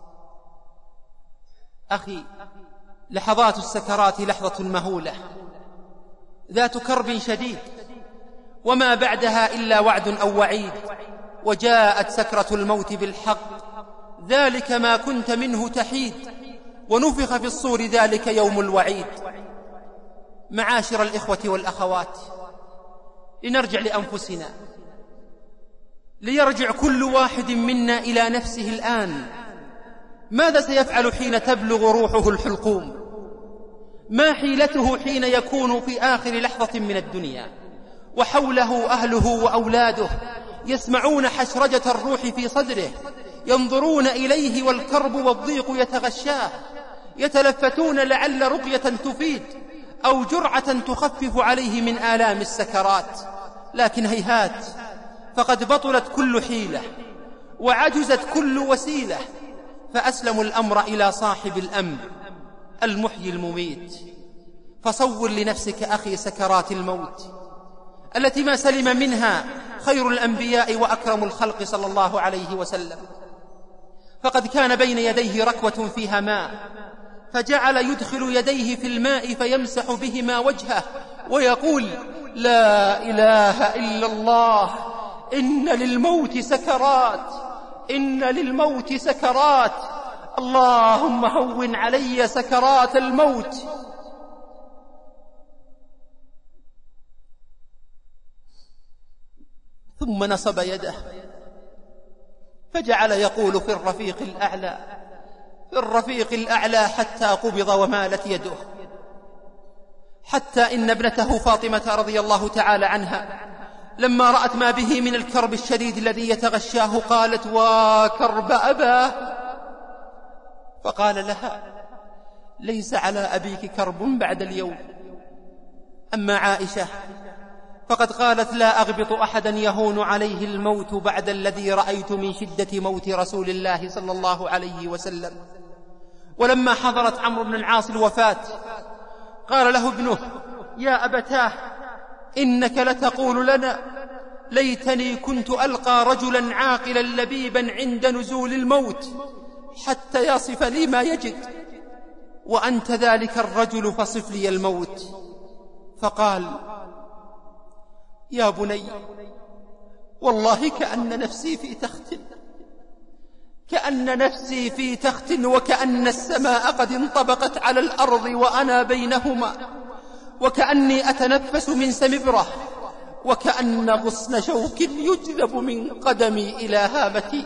أخي، لحظات السكرات لحظة مهولة ذات كرب شديد، وما بعدها إلا وعد أو وعيد. وجاءت سكرة الموت بالحق، ذلك ما كنت منه تحيد، ونفخ في الصور، ذلك يوم الوعيد. معاشر الإخوة والأخوات، لنرجع لأنفسنا، ليرجع كل واحد منا إلى نفسه الآن. ماذا سيفعل حين تبلغ روحه الحلقوم؟ ما حيلته حين يكون في آخر لحظة من الدنيا، وحوله أهله وأولاده يسمعون حشرجة الروح في صدره، ينظرون إليه والكرب والضيق يتغشاه، يتلفتون لعل رقية تفيد أو جرعة تخفف عليه من آلام السكرات. لكن هيهات، فقد بطلت كل حيلة وعجزت كل وسيلة، فأسلموا الأمر إلى صاحب الأمر المحيي المميت. فصور لنفسك أخي سكرات الموت التي ما سلم منها خير الأنبياء وأكرم الخلق صلى الله عليه وسلم، فقد كان بين يديه ركوة فيها ماء، فجعل يدخل يديه في الماء فيمسح بهما وجهه ويقول: لا إله إلا الله، إن للموت سكرات، إن للموت سكرات، اللهم هون علي سكرات الموت. ثم نصب يده فجعل يقول: في الرفيق الأعلى، في الرفيق الأعلى، حتى قبض ومالت يده، حتى إن ابنته فاطمة رضي الله تعالى عنها لما رأت ما به من الكرب الشديد الذي يتغشاه قالت: وكرب أباه. فقال لها: ليس على أبيك كرب بعد اليوم. أما عائشة فقد قالت: لا أغبط أحدا يهون عليه الموت بعد الذي رأيت من شدة موت رسول الله صلى الله عليه وسلم. ولما حضرت عمرو بن العاص الوفاة قال له ابنه: يا أبتاه، إنك لتقول لنا: ليتني كنت ألقى رجلا عاقلا لبيبا عند نزول الموت حتى يصف لي ما يجد، وأنت ذلك الرجل فصف لي الموت. فقال: يا بني، والله كأن نفسي في تخت، كأن نفسي في تخت وكأن السماء قد انطبقت على الأرض وأنا بينهما، وكأني أتنفس من سمبرة، وكأن غصن شوك يجذب من قدمي إلى هامتي.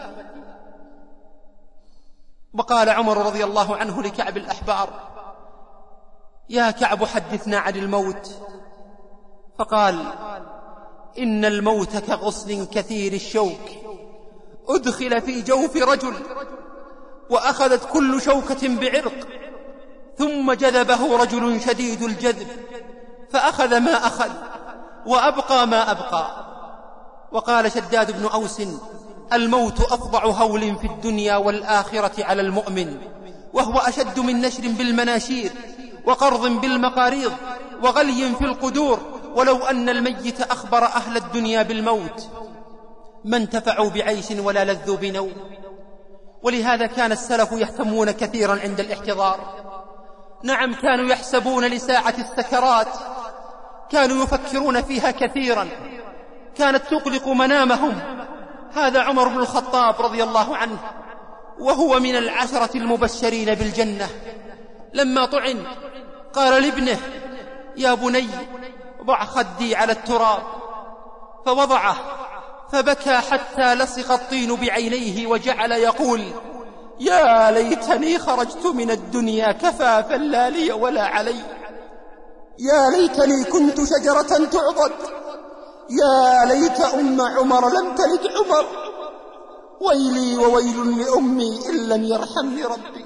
وقال عمر رضي الله عنه لكعب الأحبار: يا كعب حدثنا عن الموت. فقال: إن الموت كغصن كثير الشوك أدخل في جوف رجل وأخذت كل شوكة بعرق، ثم جذبه رجل شديد الجذب فأخذ ما أخذ وأبقى ما أبقى. وقال شداد بن أوس: الموت أفظع هول في الدنيا والآخرة على المؤمن، وهو أشد من نشر بالمناشير وقرض بالمقاريض وغلي في القدور، ولو أن الميت أخبر أهل الدنيا بالموت ما انتفعوا بعيش ولا لذوا بنوم. ولهذا كان السلف يهتمون كثيرا عند الاحتضار. نعم، كانوا يحسبون لساعة السكرات، كانوا يفكرون فيها كثيرا، كانت تقلق منامهم. هذا عمر بن الخطاب رضي الله عنه وهو من العشرة المبشرين بالجنة، لما طعن قال لابنه: يا بني ضع خدي على التراب، فوضعه فبكى حتى لصق الطين بعينيه وجعل يقول: يا ليتني خرجت من الدنيا كفافا لا لي ولا علي، يا ليتني كنت شجرة تعضد، يا ليت أم عمر لم تلد عمر، ويلي وويل لأمي إن لم يرحمني ربي.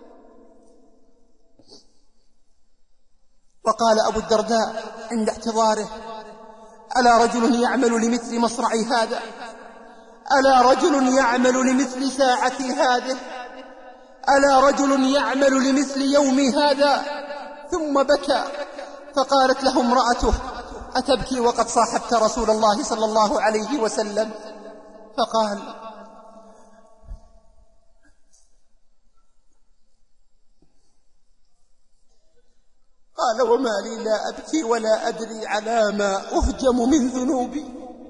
وقال أبو الدرداء عند احتضاره: ألا رجل يعمل لمثل مصرعي هذا، ألا رجل يعمل لمثل ساعتي هذه، ألا رجل يعمل لمثل يومي هذا. ثم بكى، فقالت له امرأته: أتبكي وقد صاحبت رسول الله صلى الله عليه وسلم؟ قال: وما لي لا أبكي ولا أدري على ما أهجم من ذنوبي،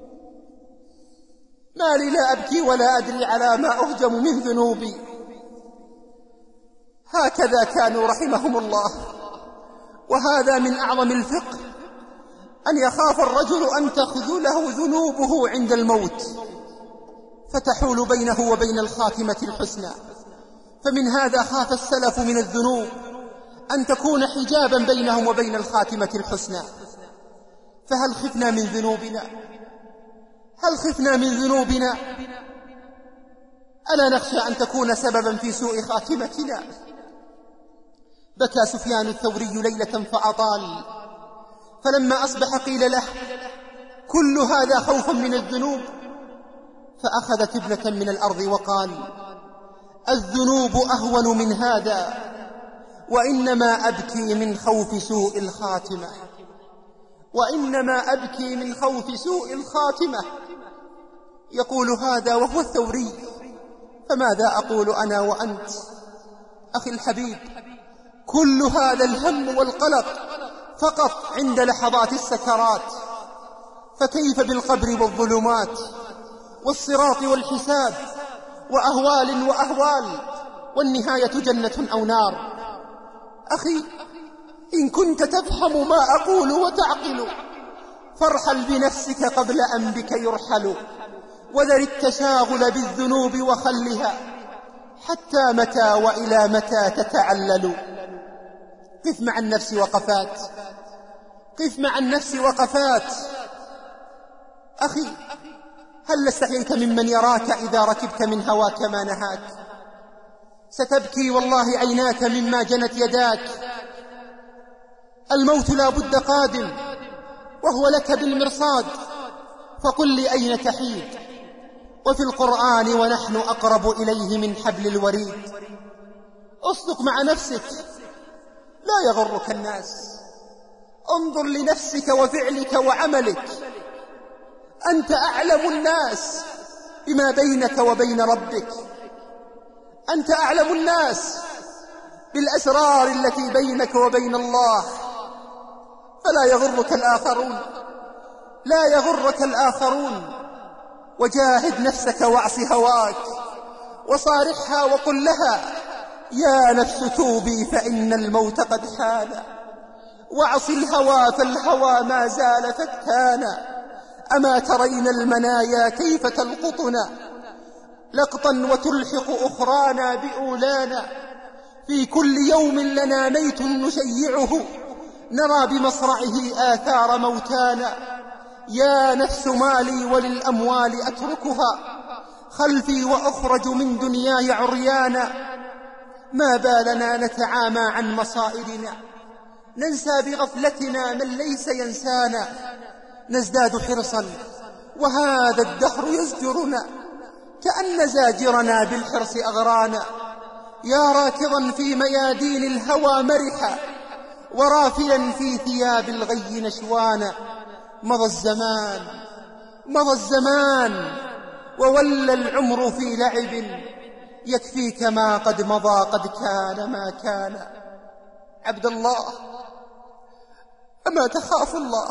ما لي لا أبكي ولا أدري على ما أهجم من ذنوبي. هكذا كانوا رحمهم الله. وهذا من أعظم الفقه، أن يخاف الرجل أن تخذله ذنوبه عند الموت فتحول بينه وبين الخاتمة الحسنى. فمن هذا خاف السلف من الذنوب أن تكون حجابا بينهم وبين الخاتمة الحسنى. فهل خفنا من ذنوبنا؟ هل خفنا من ذنوبنا؟ ألا نخشى أن تكون سببا في سوء خاتمتنا؟ بكى سفيان الثوري ليلة فأطال، فلما أصبح قيل له: كل هذا خوفا من الذنوب؟ فأخذ تبلة من الأرض وقال: الذنوب أهون من هذا، وإنما أبكي من خوف سوء الخاتمة، وإنما أبكي من خوف سوء الخاتمة. يقول هذا وهو الثوري، فماذا أقول أنا وأنت؟ أخي الحبيب، كل هذا الهم والقلق فقط عند لحظات السكرات، فكيف بالقبر والظلمات والصراط والحساب وأهوال وأهوال، والنهاية جنة أو نار. أخي، إن كنت تفهم ما أقول وتعقل فارحل بنفسك قبل أن بك يرحل، وذر التشاغل بالذنوب وخلها، حتى متى وإلى متى تتعلل. قف مع النفس وقفات، قف مع النفس وقفات. أخي، هل استحييت ممن يراك إذا ركبت من هواك ما نهاك؟ ستبكي والله عيناك مما جنت يداك. الموت لا بد قادم، وهو لك بالمرصاد، فقل لي أين تحيد؟ وفي القرآن: ونحن أقرب إليه من حبل الوريد. اصدق مع نفسك، لا يغرك الناس، انظر لنفسك وفعلك وعملك. أنت أعلم الناس بما بينك وبين ربك، أنت أعلم الناس بالأسرار التي بينك وبين الله، فلا يغرك الآخرون، لا يغرك الآخرون. وجاهد نفسك واعص هواك، وصارحها وقل لها: يا نفس توبي فإن الموت قد حان، واعص الهوى فالهوى ما زال فتانا. أما ترين المنايا كيف تلقطنا لقطا وتلحق أخرانا بأولانا؟ في كل يوم لنا نيت نشيعه، نرى بمصرعه آثار موتانا. يا نفس مالي وللأموال أتركها، خلفي وأخرج من دنياي عريانا. ما بالنا نتعامى عن مصائرنا، ننسى بغفلتنا من ليس ينسانا. نزداد حرصا وهذا الدهر يزجرنا، كأن زاجرنا بالحرص أغرانا. يا راكضا في ميادين الهوى مرحا، ورافلا في ثياب الغي نشوانا. مضى الزمان مضى الزمان وولى العمر في لعب، يكفيك ما قد مضى قد كان ما كان. عبد الله، أما تخاف الله؟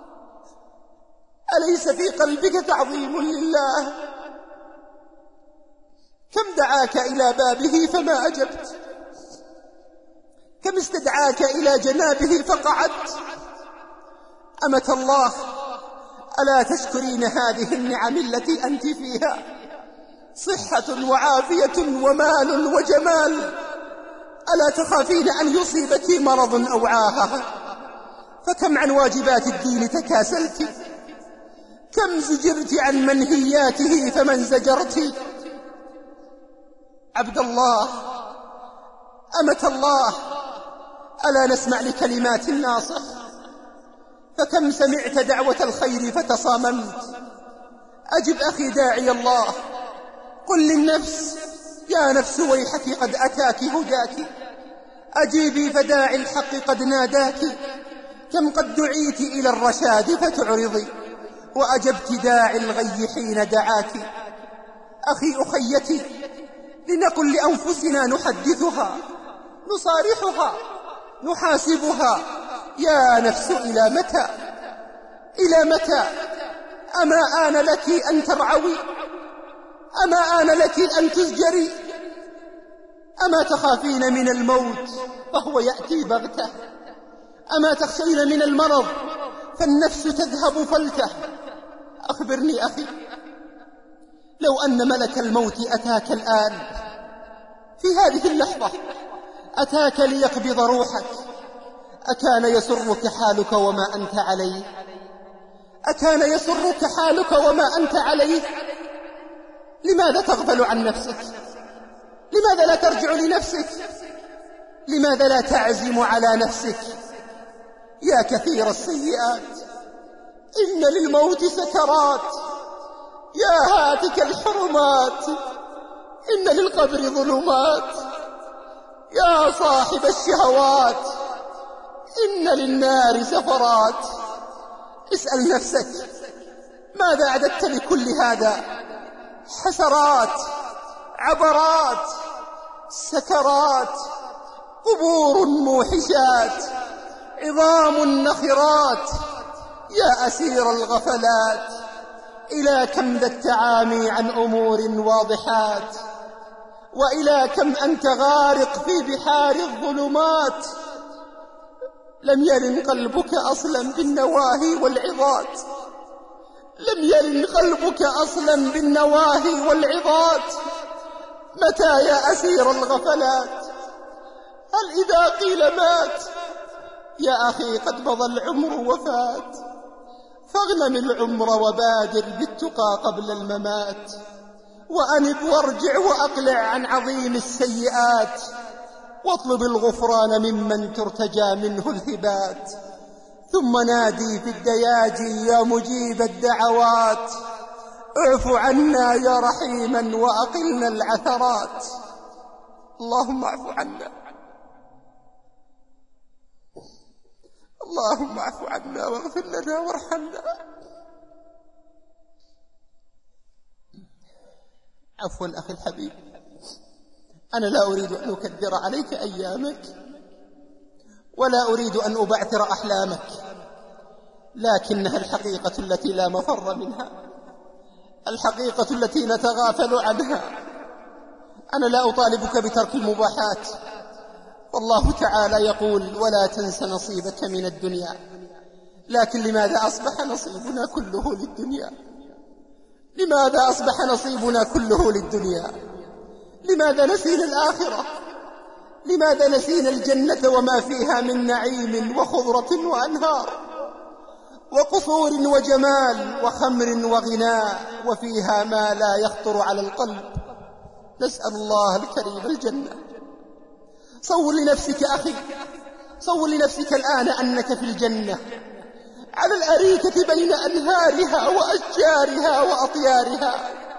أليس في قلبك تعظيم لله؟ كم دعاك إلى بابه فما أجبت، كم استدعاك إلى جنابه فقعدت. أمة الله، ألا تشكرين هذه النعم التي أنت فيها؟ صحة وعافية ومال وجمال. ألا تخافين أن يصيبك مرض أو عاهة؟ فكم عن واجبات الدين تكاسلت، كم زجرت عن منهياته فمن زجرت. عبد الله، أمة الله، ألا نسمع لكلمات الناصح؟ فكم سمعت دعوة الخير فتصاممت. أجب أخي داعي الله، قل للنفس: يا نفس ويحك قد أتاك هداك. أجيبي فداعي الحق قد ناداك. كم قد دعيت إلى الرشاد فتعرضي، وأجبت داعي الغي حين دعاك. أخي أخيتي، لنقل لأنفسنا نحدثها، نصارحها، نحاسبها: يا نفس إلى متى؟ إلى متى؟ أما آن لك أن ترعوي؟ أما آن لك أن تزجري؟ أما تخافين من الموت فهو يأتي بغتة؟ أما تخشين من المرض فالنفس تذهب فلته؟ أخبرني أخي، لو أن ملك الموت أتاك الآن في هذه اللحظة، أتاك ليقبض روحك، أكان يسرك حالك وما أنت عليه؟ أكان يسرك حالك وما أنت عليه؟ لماذا تغفل عن نفسك؟ لماذا لا ترجع لنفسك؟ لماذا لا تعزم على نفسك؟ يا كثير السيئات، إن للموت سكرات. يا هاتك الحرمات، إن للقبر ظلمات. يا صاحب الشهوات، إن للنار سفرات. اسأل نفسك: ماذا أعددت لكل هذا؟ حسرات، عبرات، سكرات، قبور موحشات، عظام نخرات. يا أسير الغفلات، إلى كم ذا التعامي عن أمور واضحات؟ وإلى كم أنت غارق في بحار الظلمات؟ لم يلن قلبك أصلا بالنواهي والعظات، لم يلن قلبك أصلا بالنواهي والعظات. متى يا أسير الغفلات؟ هل إذا قيل مات؟ يا أخي قد مضى العمر وفات، فاغنم العمر وبادر بالتقى قبل الممات. وأنب وارجع وأقلع عن عظيم السيئات، واطلب الغفران ممن ترتجى منه الهبات. ثم نادي في الدياجي يا مجيب الدعوات: اعف عنا يا رحيما وأقلنا العثرات. اللهم اعف عنا، اللهم اعف عنا واغفر لنا وارحمنا. عفوا أخي الحبيب، أنا لا أريد أن أكدر عليك أيامك، ولا أريد أن أبعثر أحلامك، لكنها الحقيقة التي لا مفر منها، الحقيقة التي نتغافل عنها. أنا لا أطالبك بترك المباحات، والله تعالى يقول ولا تنس نصيبك من الدنيا، لكن لماذا أصبح نصيبنا كله للدنيا؟ لماذا أصبح نصيبنا كله للدنيا؟ لماذا نسينا الآخرة؟ لماذا نسينا الجنة وما فيها من نعيم وخضرة وأنهار وقصور وجمال وخمر وغناء، وفيها ما لا يخطر على القلب؟ نسأل الله الكريم الجنة. صور لنفسك أخي، صور لنفسك الآن أنك في الجنة على الأريكة بين أنهارها وأشجارها وأطيارها.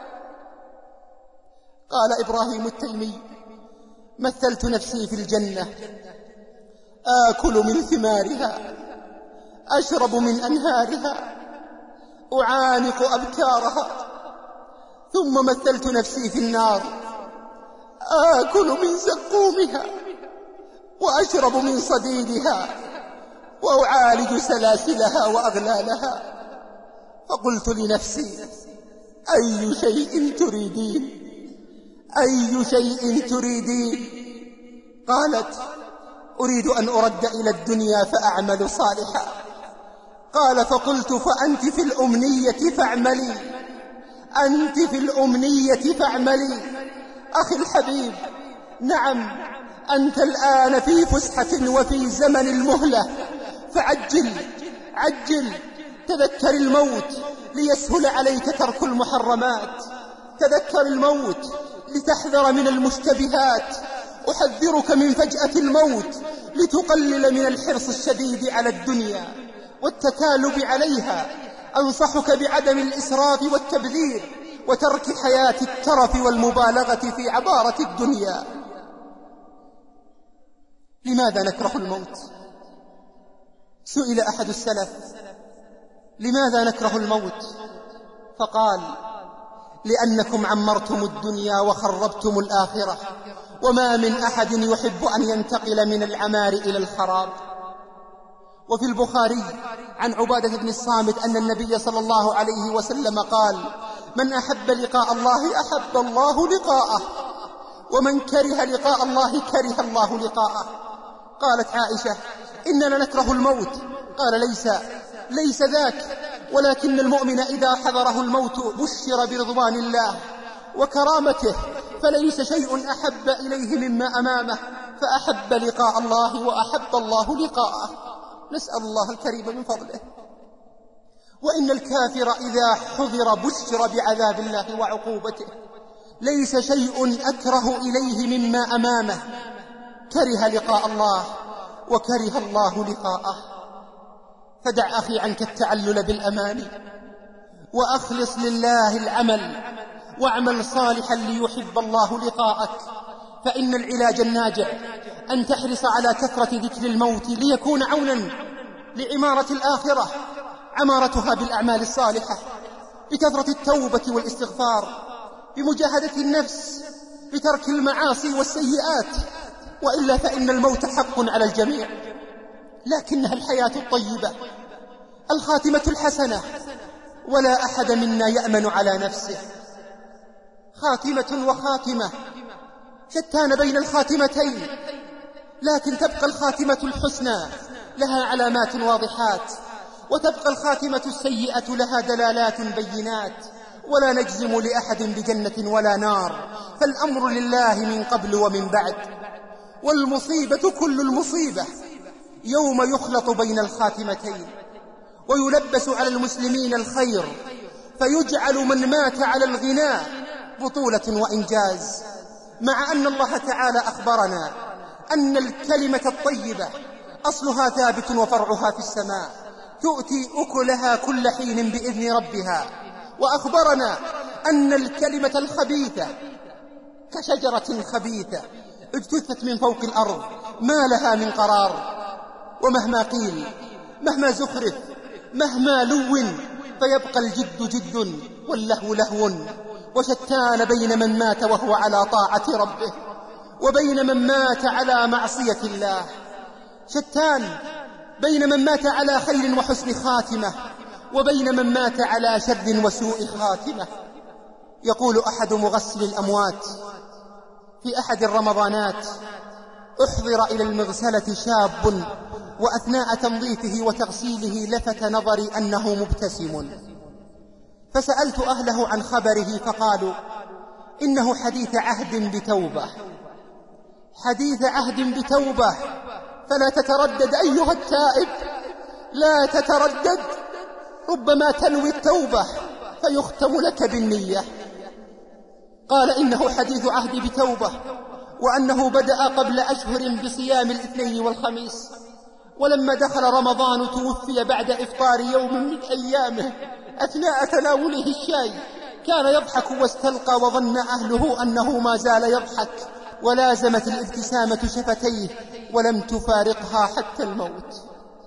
قال إبراهيم التيمي: مثلت نفسي في الجنة آكل من ثمارها، أشرب من أنهارها، أعانق أبكارها. ثم مثلت نفسي في النار آكل من زقومها، وأشرب من صديدها، وأعالج سلاسلها وأغلالها. فقلت لنفسي: أي شيء تريدين؟ أي شيء تريدين؟ قالت: أريد أن أرد إلى الدنيا فأعمل صالحا. قال: فقلت: فأنت في الأمنية فاعملي، أنت في الأمنية فاعملي. أخي الحبيب، نعم، أنت الآن في فسحة وفي زمن المهلة، فعجل عجل، تذكر الموت ليسهل عليك ترك المحرمات، تذكر الموت لتحذر من المشتبهات. أحذرك من فجأة الموت لتقلل من الحرص الشديد على الدنيا والتكالب عليها. أنصحك بعدم الإسراف والتبذير وترك حياة الترف والمبالغة في عبارة الدنيا. لماذا نكره الموت؟ سئل أحد السلف: لماذا نكره الموت؟ فقال: لأنكم عمرتم الدنيا وخربتم الآخرة، وما من أحد يحب أن ينتقل من العمار إلى الخراب. وفي البخاري عن عبادة بن الصامت أن النبي صلى الله عليه وسلم قال: من أحب لقاء الله أحب الله لقاءه، ومن كره لقاء الله كره الله لقاءه. قالت عائشة: إننا نكره الموت. قال: ليس ذاك، ولكن المؤمن إذا حضره الموت بشر برضوان الله وكرامته، فليس شيء أحب إليه مما أمامه، فأحب لقاء الله وأحب الله لقاءه. نسأل الله الكريم من فضله. وإن الكافر إذا حضر بشر بعذاب الله وعقوبته. ليس شيء أكره إليه مما أمامه، كره لقاء الله وكره الله لقاءه. فدع أخي عنك التعلل بالأماني، وأخلص لله العمل، واعمل صالحا ليحب الله لقاءك. فإن العلاج الناجع أن تحرص على كثرة ذكر الموت ليكون عونا لعمارة الآخرة، عمارتها بالأعمال الصالحة، بكثرة التوبة والاستغفار، بمجاهدة النفس، بترك المعاصي والسيئات. وإلا فإن الموت حق على الجميع، لكنها الحياة الطيبة، الخاتمة الحسنة، ولا أحد منا يأمن على نفسه. خاتمة وخاتمة، شتان بين الخاتمتين، لكن تبقى الخاتمة الحسنى لها علامات واضحات، وتبقى الخاتمة السيئة لها دلالات بينات. ولا نجزم لأحد بجنة ولا نار، فالأمر لله من قبل ومن بعد. والمصيبة كل المصيبة يوم يخلط بين الخاتمتين، ويلبس على المسلمين الخير، فيجعل من مات على الغناء بطولة وإنجاز، مع أن الله تعالى أخبرنا أن الكلمة الطيبة أصلها ثابت وفرعها في السماء، تؤتي أكلها كل حين بإذن ربها. وأخبرنا أن الكلمة الخبيثة كشجرة خبيثة اجتثت من فوق الأرض، ما لها من قرار. ومهما قيل، مهما زخرف، مهما لون، فيبقى الجد جد واللهو لهو. وشتان بين من مات وهو على طاعة ربه وبين من مات على معصية الله. شتان بين من مات على خير وحسن خاتمة وبين من مات على شر وسوء خاتمة. يقول أحد مغسل الأموات: في أحد الرمضانات أحضر إلى المغسلة شاب، وأثناء تنظيفه وتغسيله لفت نظري أنه مبتسم، فسألت أهله عن خبره فقالوا إنه حديث عهد بتوبة. حديث عهد بتوبة، فلا تتردد أيها التائب، لا تتردد، ربما تنوي التوبة فيختم لك بالنية. قال إنه حديث عهد بتوبة، وأنه بدأ قبل أشهر بصيام الاثنين والخميس، ولما دخل رمضان توفي بعد إفطار يوم من أيامه أثناء تناوله الشاي، كان يضحك واستلقى، وظن أهله أنه ما زال يضحك، ولازمت الابتسامة شفتيه ولم تفارقها حتى الموت.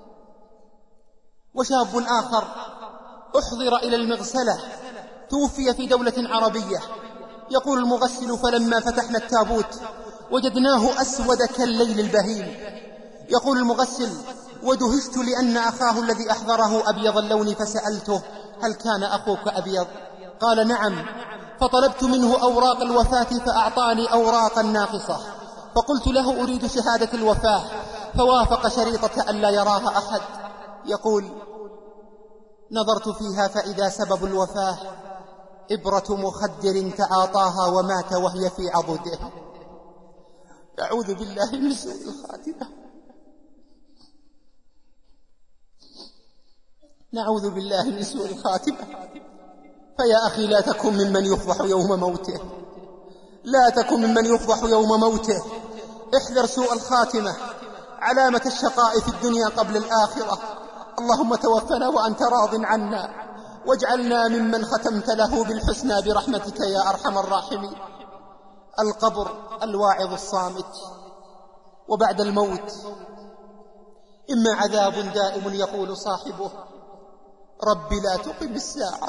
وشاب آخر أحضر إلى المغسلة توفي في دولة عربية. يقول المغسل فلما فتحنا التابوت وجدناه أسود كالليل البهيم. يقول المغسل ودهشت لأن أخاه الذي أحضره أبيض اللون، فسألته هل كان أخوك أبيض؟ قال نعم، فطلبت منه أوراق الوفاة فأعطاني أوراقا ناقصة، فقلت له أريد شهادة الوفاة، فوافق شريطة أن لا يراها أحد. يقول نظرت فيها فإذا سبب الوفاة إبرة مخدر تعاطاها ومات وهي في عضده. أعوذ بالله من سوء الخاتمة، نعوذ بالله من سوء الخاتمة. فيا أخي لا تكن ممن يفضح يوم موته، لا تكن ممن يفضح يوم موته. احذر سوء الخاتمة، علامة الشقاء في الدنيا قبل الآخرة. اللهم توفنا وأنت راض عنا، واجعلنا ممن ختمت له بالحسنى برحمتك يا أرحم الراحمين. القبر الواعظ الصامت، وبعد الموت إما عذاب دائم يقول صاحبه رب لا تقم الساعة،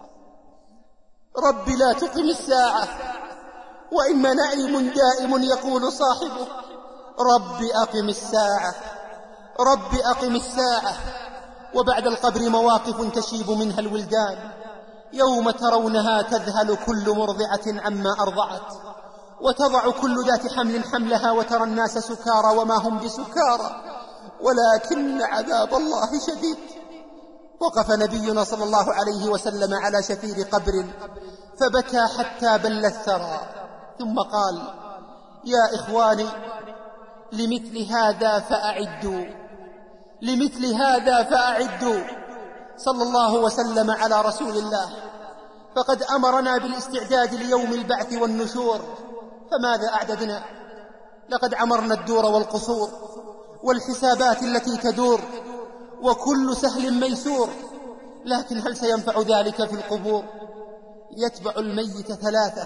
رب لا تقم الساعة، وإما نعيم دائم يقول صاحبه رب أقم الساعة، رب أقم الساعة. وبعد القبر مواقف تشيب منها الولدان، يوم ترونها تذهل كل مرضعة عما أرضعت، وتضع كل ذات حمل حملها، وترى الناس سكارى وما هم بسكارى ولكن عذاب الله شديد. وقف نبينا صلى الله عليه وسلم على شفير قبر فبكى حتى بل الثرى، ثم قال يا إخواني لمثل هذا فأعدوا، لمثل هذا فأعدوا. صلى الله وسلم على رسول الله، فقد أمرنا بالاستعداد ليوم البعث والنشور، فماذا أعددنا؟ لقد عمرنا الدور والقصور والحسابات التي تدور، وكل سهل ميسور، لكن هل سينفع ذلك في القبور؟ يتبع الميت ثلاثة: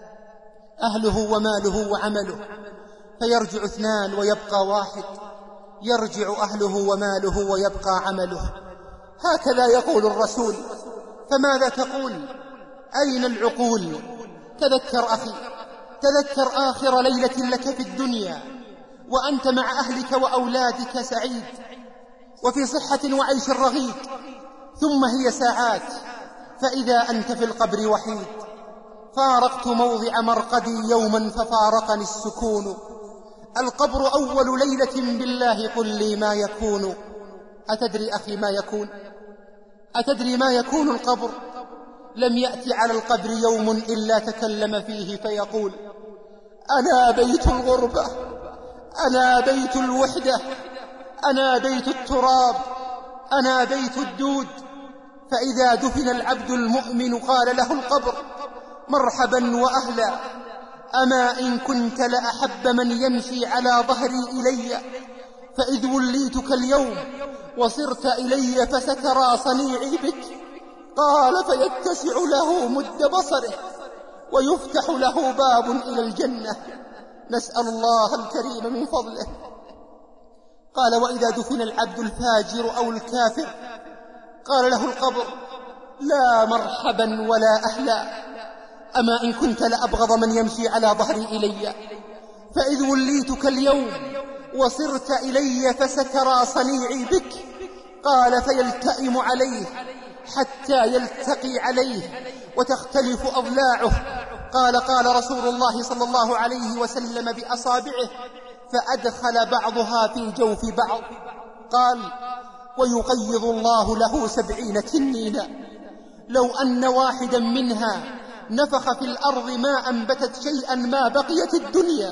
أهله وماله وعمله، فيرجع اثنان ويبقى واحد، يرجع أهله وماله ويبقى عمله. هكذا يقول الرسول، فماذا تقول؟ أين العقول؟ تذكر أخي، تذكر آخر ليلة لك في الدنيا وأنت مع أهلك وأولادك سعيد وفي صحة وعيش رغيد، ثم هي ساعات فإذا أنت في القبر وحيد. فارقت موضع مرقدي يوما ففارقني السكون، القبر أول ليلة بالله قل لي ما يكون. أتدري أخي ما يكون؟ أتدري ما يكون القبر؟ لم يأتي على القبر يوم إلا تكلم فيه فيقول أنا بيت الغربة، أنا بيت الوحدة، أنا بيت التراب، أنا بيت الدود. فإذا دفن العبد المؤمن قال له القبر مرحبا وأهلا، أما إن كنت لأحب من يمشي على ظهري إلي، فإذ وليتك اليوم وصرت إلي فسترى صنيعي بك. قال فيتسع له مد بصره ويفتح له باب إلى الجنة، نسأل الله الكريم من فضله. قال وإذا دفن العبد الفاجر أو الكافر قال له القبر لا مرحبا ولا أهلا، أما إن كنت لأبغض من يمشي على ظهري إلي، فإذ وليتك اليوم وصرت إلي فسترى صنيعي بك. قال فيلتئم عليه حتى يلتقي عليه وتختلف أضلاعه. قال رسول الله صلى الله عليه وسلم بأصابعه فأدخل بعضها في جوف بعض، قال: ويقيض الله له 70 تنينا، لو أن واحدا منها نفخ في الأرض ما أنبتت شيئا ما بقيت الدنيا،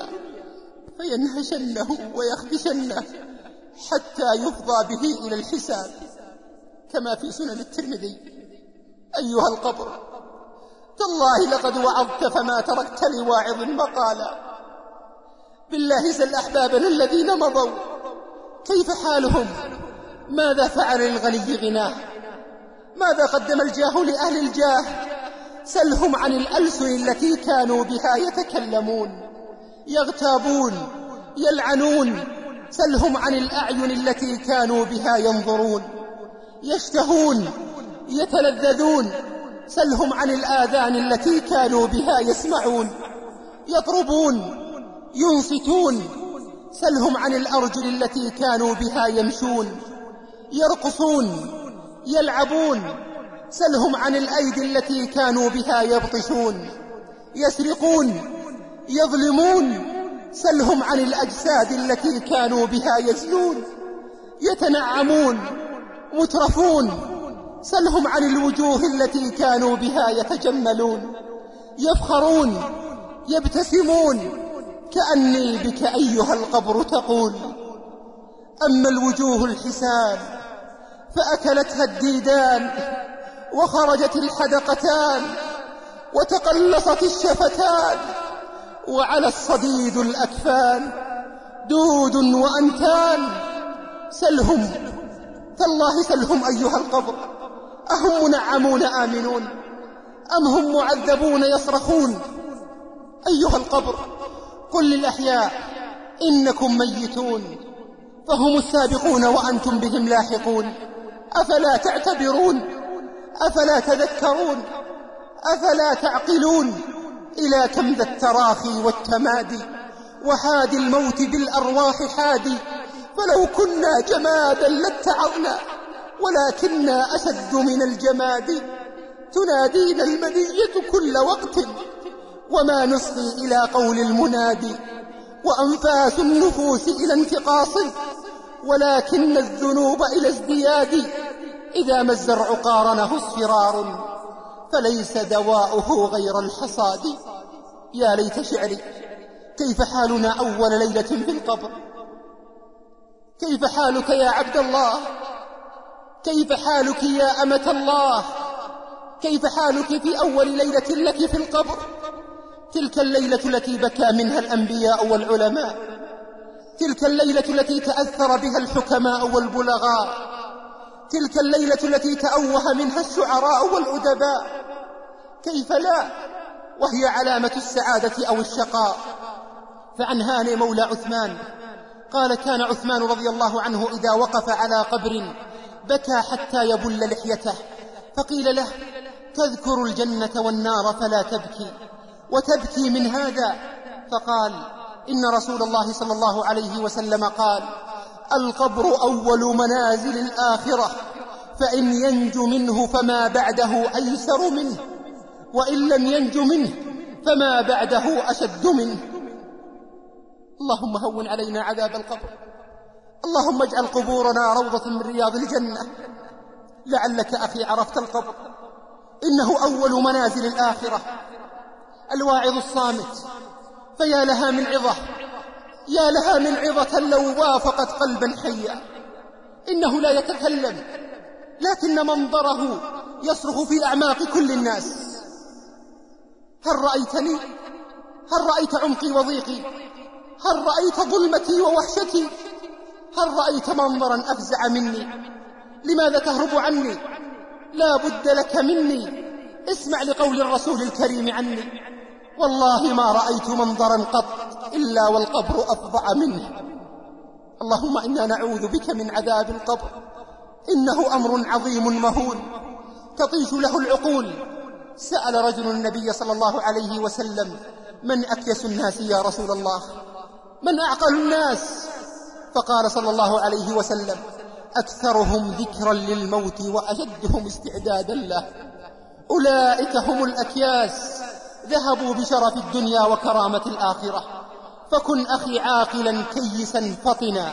فينهشنه ويخدشنه حتى يفضى به إلى الحساب، كما في سنن الترمذي. أيها القبر، تالله لقد وعظت فما تركت لواعظ مقالا. بالله سل أحبابنا الذين مضوا كيف حالهم؟ ماذا فعل الغني غناه؟ ماذا قدم الجاه لأهل الجاه؟ سلهم عن الألسن التي كانوا بها يتكلمون، يغتابون، يلعنون. سلهم عن الأعين التي كانوا بها ينظرون، يشتهون، يتلذذون. سلهم عن الآذان التي كانوا بها يسمعون، يطربون، ينصتون. سلهم عن الأرجل التي كانوا بها يمشون، يرقصون، يلعبون. سلهم عن الأيدي التي كانوا بها يبطشون، يسرقون، يظلمون. سلهم عن الأجساد التي كانوا بها يزنون، يتنعمون، مترفون. سلهم عن الوجوه التي كانوا بها يتجملون، يفخرون، يبتسمون. كأني بك أيها القبر تقول. أما الوجوه الحسان فأكلتها الديدان، وخرجت الحدقتان، وتقلصت الشفتان، وعلى الصديد الأكفان دود وأنتان. سلهم، تالله سلهم أيها القبر، أهم منعمون آمنون أم هم معذبون يصرخون؟ أيها القبر، قل للأحياء إنكم ميتون، فهم السابقون وأنتم بهم لاحقون. أفلا تعتبرون؟ أفلا تذكرون؟ أفلا تعقلون؟ إلى كم ذا التراخي والتمادي، وحادي الموت بالأرواح حادي. فلو كنا جمادا لاتعظنا، ولكننا أشد من الجماد. تنادينا المنية كل وقت، وما نصغي إلى قول المنادي. وأنفاس النفوس إلى انتقاص، ولكن الذنوب إلى ازدياد. إذا ما الزرع قارنه اصفرار، فليس دواؤه غير الحصاد. يا ليت شعري، كيف حالنا أول ليلة في القبر؟ كيف حالك يا عبد الله؟ كيف حالك يا أمة الله؟ كيف حالك في أول ليلة لك في القبر؟ تلك الليلة التي بكى منها الأنبياء والعلماء، تلك الليلة التي تأثر بها الحكماء والبلغاء، تلك الليلة التي تأوه منها الشعراء والأدباء. كيف لا وهي علامة السعادة أو الشقاء؟ فعن هاني مولى عثمان قال: كان عثمان رضي الله عنه إذا وقف على قبر بكى حتى يبل لحيته، فقيل له: تذكر الجنة والنار فلا تبكي، وتبكي من هذا؟ فقال: إن رسول الله صلى الله عليه وسلم قال: القبر أول منازل الآخرة، فإن ينج منه فما بعده أيسر منه، وإن لم ينج منه فما بعده أشد منه. اللهم هون علينا عذاب القبر، اللهم اجعل قبورنا روضة من رياض الجنة. لعلك أخي عرفت القبر، إنه أول منازل الآخرة. الواعظ الصامت فيا لها من عظة، يا لها من عظة لو وافقت قلبا حيا. إنه لا يتكلم، لكن منظره يصرخ في أعماق كل الناس: هل رأيتني؟ هل رأيت عمقي وضيقي؟ هل رأيت ظلمتي ووحشتي؟ هل رأيت منظرا أفزع مني؟ لماذا تهرب عني؟ لا بد لك مني. اسمع لقول الرسول الكريم عني: والله ما رأيت منظرا قط إلا والقبر أفظع منه. اللهم إنا نعوذ بك من عذاب القبر، إنه أمر عظيم مهول تطيش له العقول. سأل رجل النبي صلى الله عليه وسلم: من أكيس الناس يا رسول الله؟ من أعقل الناس؟ فقال صلى الله عليه وسلم: أكثرهم ذكرا للموت وأشدهم استعدادا له. أولئك هم الأكياس، ذهبوا بشرف الدنيا وكرامة الآخرة. فكن أخي عاقلا كيسا فطنا،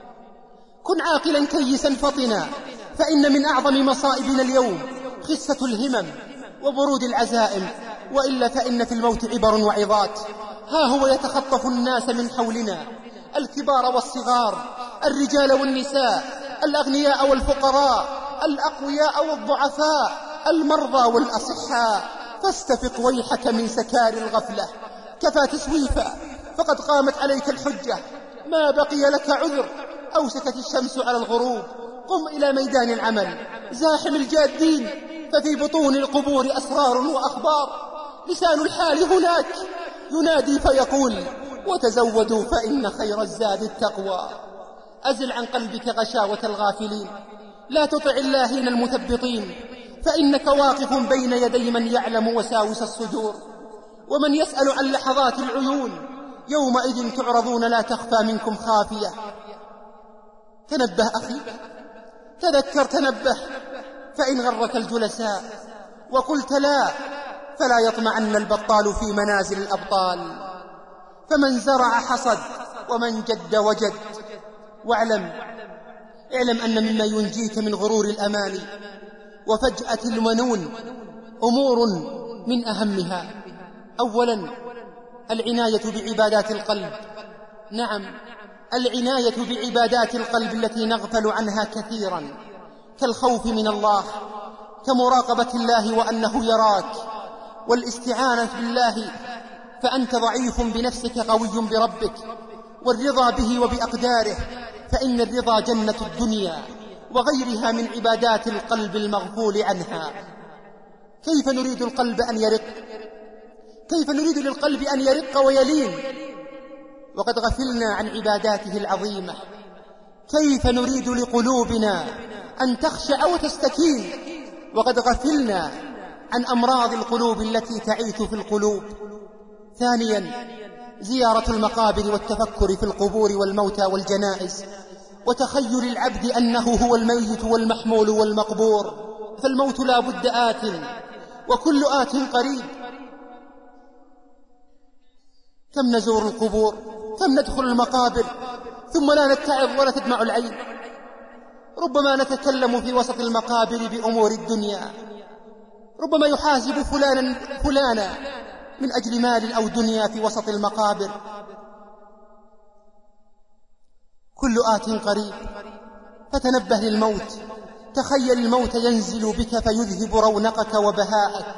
كن عاقلا كيسا فطنا، فإن من أعظم مصائبنا اليوم خسة الهمم وبرود العزائم، وإلا فإن في الموت عبر وعظات. ها هو يتخطف الناس من حولنا، الكبار والصغار، الرجال والنساء، الأغنياء والفقراء، الأقوياء والضعفاء، المرضى والأصحاء. فاستفق ويحك من سكار الغفلة، كفى تسويفا فقد قامت عليك الحجة، ما بقي لك عذر، أوشكت الشمس على الغروب. قم إلى ميدان العمل، زاحم الجادين، ففي بطون القبور أسرار وأخبار. لسان الحال هناك ينادي فيقول: وتزودوا فإن خير الزاد التقوى. أزل عن قلبك غشاوة الغافلين، لا تطع اللاهين المثبطين، فإنك واقف بين يدي من يعلم وساوس الصدور، ومن يسأل عن لحظات العيون. يومئذ تعرضون لا تخفى منكم خافية. تنبه أخي، تذكر، تنبه، فإن غرك الجلساء وقلت لا، فلا يطمعن البطال في منازل الأبطال. فمن زرع حصد، ومن جد وجد. واعلم أن مما ينجيك من غرور الأماني وفجأة المنون أمور من أهمها. أولا العناية بعبادات القلب. نعم، العناية بعبادات القلب التي نغفل عنها كثيرا، كالخوف من الله، كمراقبة الله وأنه يراك، والاستعانة بالله فأنت ضعيف بنفسك قوي بربك، والرضا به وبأقداره، فإن الرضا جنة الدنيا وغيرها من عبادات القلب المغفول عنها. كيف نريد القلب أن يرق؟ كيف نريد للقلب أن يرق ويلين وقد غفلنا عن عباداته العظيمة؟ كيف نريد لقلوبنا أن تخشع وتستكين وقد غفلنا عن أمراض القلوب التي تعيث في القلوب؟ ثانيا زيارة المقابر والتفكر في القبور والموتى والجنائز، وتخيل العبد أنه هو الميت والمحمول والمقبور، فالموت لا بد آت، وكل آت قريب. كم نزور القبور، كم ندخل المقابر، ثم لا نتعظ ولا تدمع العين. ربما نتكلم في وسط المقابر بأمور الدنيا، ربما يحاسب فلانا من أجل مال أو دنيا في وسط المقابر. كل آت قريب، فتنبه للموت. تخيل الموت ينزل بك فيذهب رونقك وبهاءك،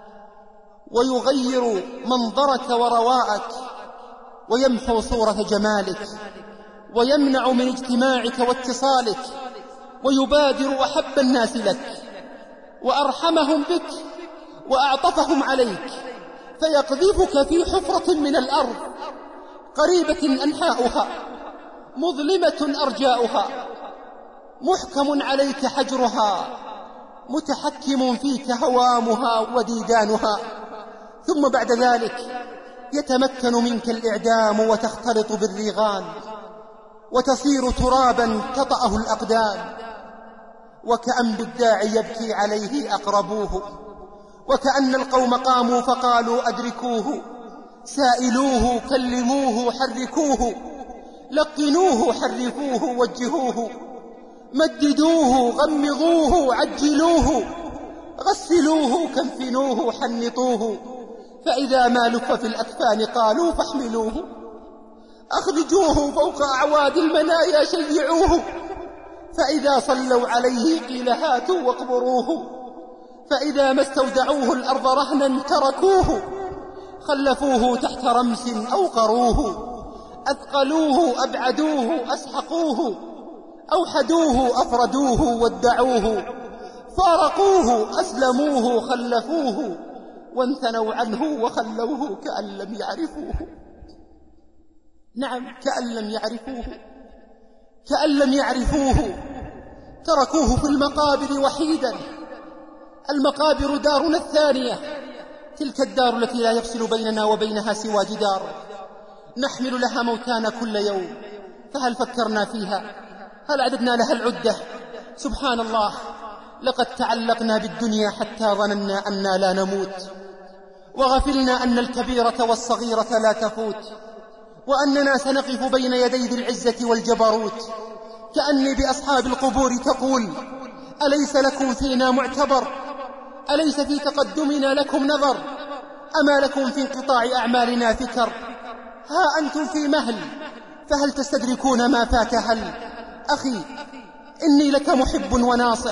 ويغير منظرك ورواءك، ويمحو صورة جمالك، ويمنع من اجتماعك واتصالك، ويبادر أحب الناس لك وأرحمهم بك وأعطفهم عليك، فيقذفك في حفرة من الأرض قريبة أنحاؤها، مظلمة أرجاؤها، محكم عليك حجرها، متحكم فيك هوامها وديدانها. ثم بعد ذلك يتمكن منك الإعدام وتختلط بالريغان وتصير ترابا تطأه الأقدام، وكأن بالداعي يبكي عليه أقربوه، وكأن القوم قاموا فقالوا أدركوه، سائلوه كلموه حركوه، لقنوه حرفوه وجهوه، مددوه غمضوه عجلوه، غسلوه كنفنوه حنطوه، فإذا ما لف في الأكفان قالوا فاحملوه، أخرجوه فوق أعواد المنايا شيعوه، فإذا صلوا عليه قيل هاتوا واقبروه، فإذا ما استودعوه الأرض رهنا تركوه، خلفوه تحت رمس أوقروه، أثقلوه أبعدوه أسحقوه، أوحدوه أفردوه ودعوه، فارقوه أسلموه خلفوه، وانثنوا عنه وخلوه كأن لم يعرفوه. نعم، كأن لم يعرفوه، كأن لم يعرفوه. تركوه في المقابر وحيدا. المقابر دارنا الثانية، تلك الدار التي لا يفصل بيننا وبينها سوى جدار، نحمل لها موتانا كل يوم، فهل فكرنا فيها؟ هل عددنا لها العدة؟ سبحان الله، لقد تعلقنا بالدنيا حتى ظننا أننا لا نموت، وغفلنا أن الكبيرة والصغيرة لا تفوت، وأننا سنقف بين يدي ذي العزة والجبروت، كأني بأصحاب القبور تقول: أليس لكم فينا معتبر؟ أليس في تقدمنا لكم نظر؟ أما لكم في انقطاع أعمالنا فكر؟ ها أنتم في مهل، فهل تستدركون ما فات؟ هل أخي إني لك محب وناصح،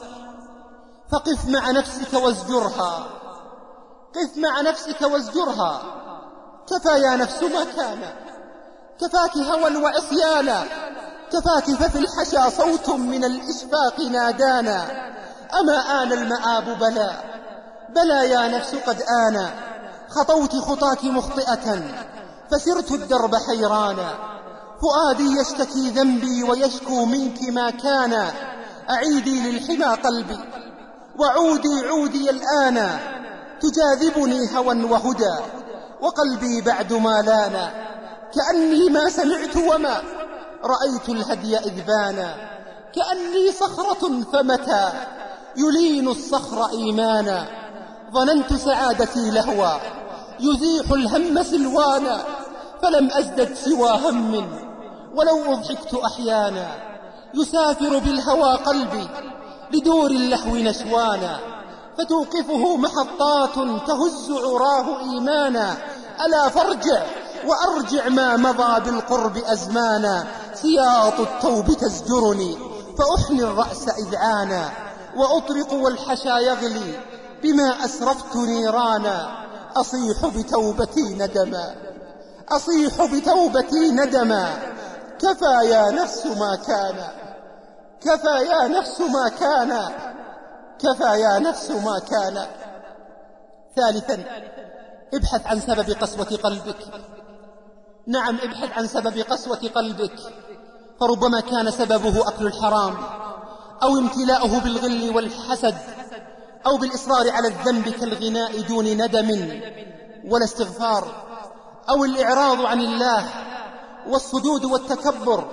فقف مع نفسك وازجرها، قف مع نفسك وازجرها. كفى يا نفس ما كان، كفاك هوى وعصيانا، كفاك ففي الحشا صوت من الإشفاق نادانا. أما آن المآب؟ بلى بلى يا نفس قد آن، خطوت خطاك مخطئة فسرت الدرب حيرانا. فؤادي يشتكي ذنبي ويشكو منك ما كان، أعيدي للحمى قلبي وعودي عودي الآن. تجاذبني هوى وهدى وقلبي بعد ما لانا، كأني ما سمعت وما رأيت الهدي إذ بانا. كأني صخرة فمتى يلين الصخر إيمانا، ظننت سعادتي لهوى يزيح الهم سلوانا. فلم أزدد سوى هم ولو أضحكت أحيانا، يسافر بالهوى قلبي لدور اللهو نسوانا. فتوقفه محطات تهز عراه إيمانا، ألا فارجع وأرجع ما مضى بالقرب أزمانا. سياط التوب تزجرني فأحني الرأس إذعانا، وأطرق والحشا يغلي بما أسرفت نيرانا. أصيح بتوبتي ندما، أصيح بتوبتي ندما. كفى يا نفس ما كان، كفى يا نفس ما كان، كفى يا نفس ما كان. ثالثا، ابحث عن سبب قسوة قلبك. نعم، ابحث عن سبب قسوة قلبك، فربما كان سببه أكل الحرام، أو امتلاؤه بالغل والحسد، أو بالإصرار على الذنب كالغناء دون ندم ولا استغفار، أو الإعراض عن الله والصدود والتكبر.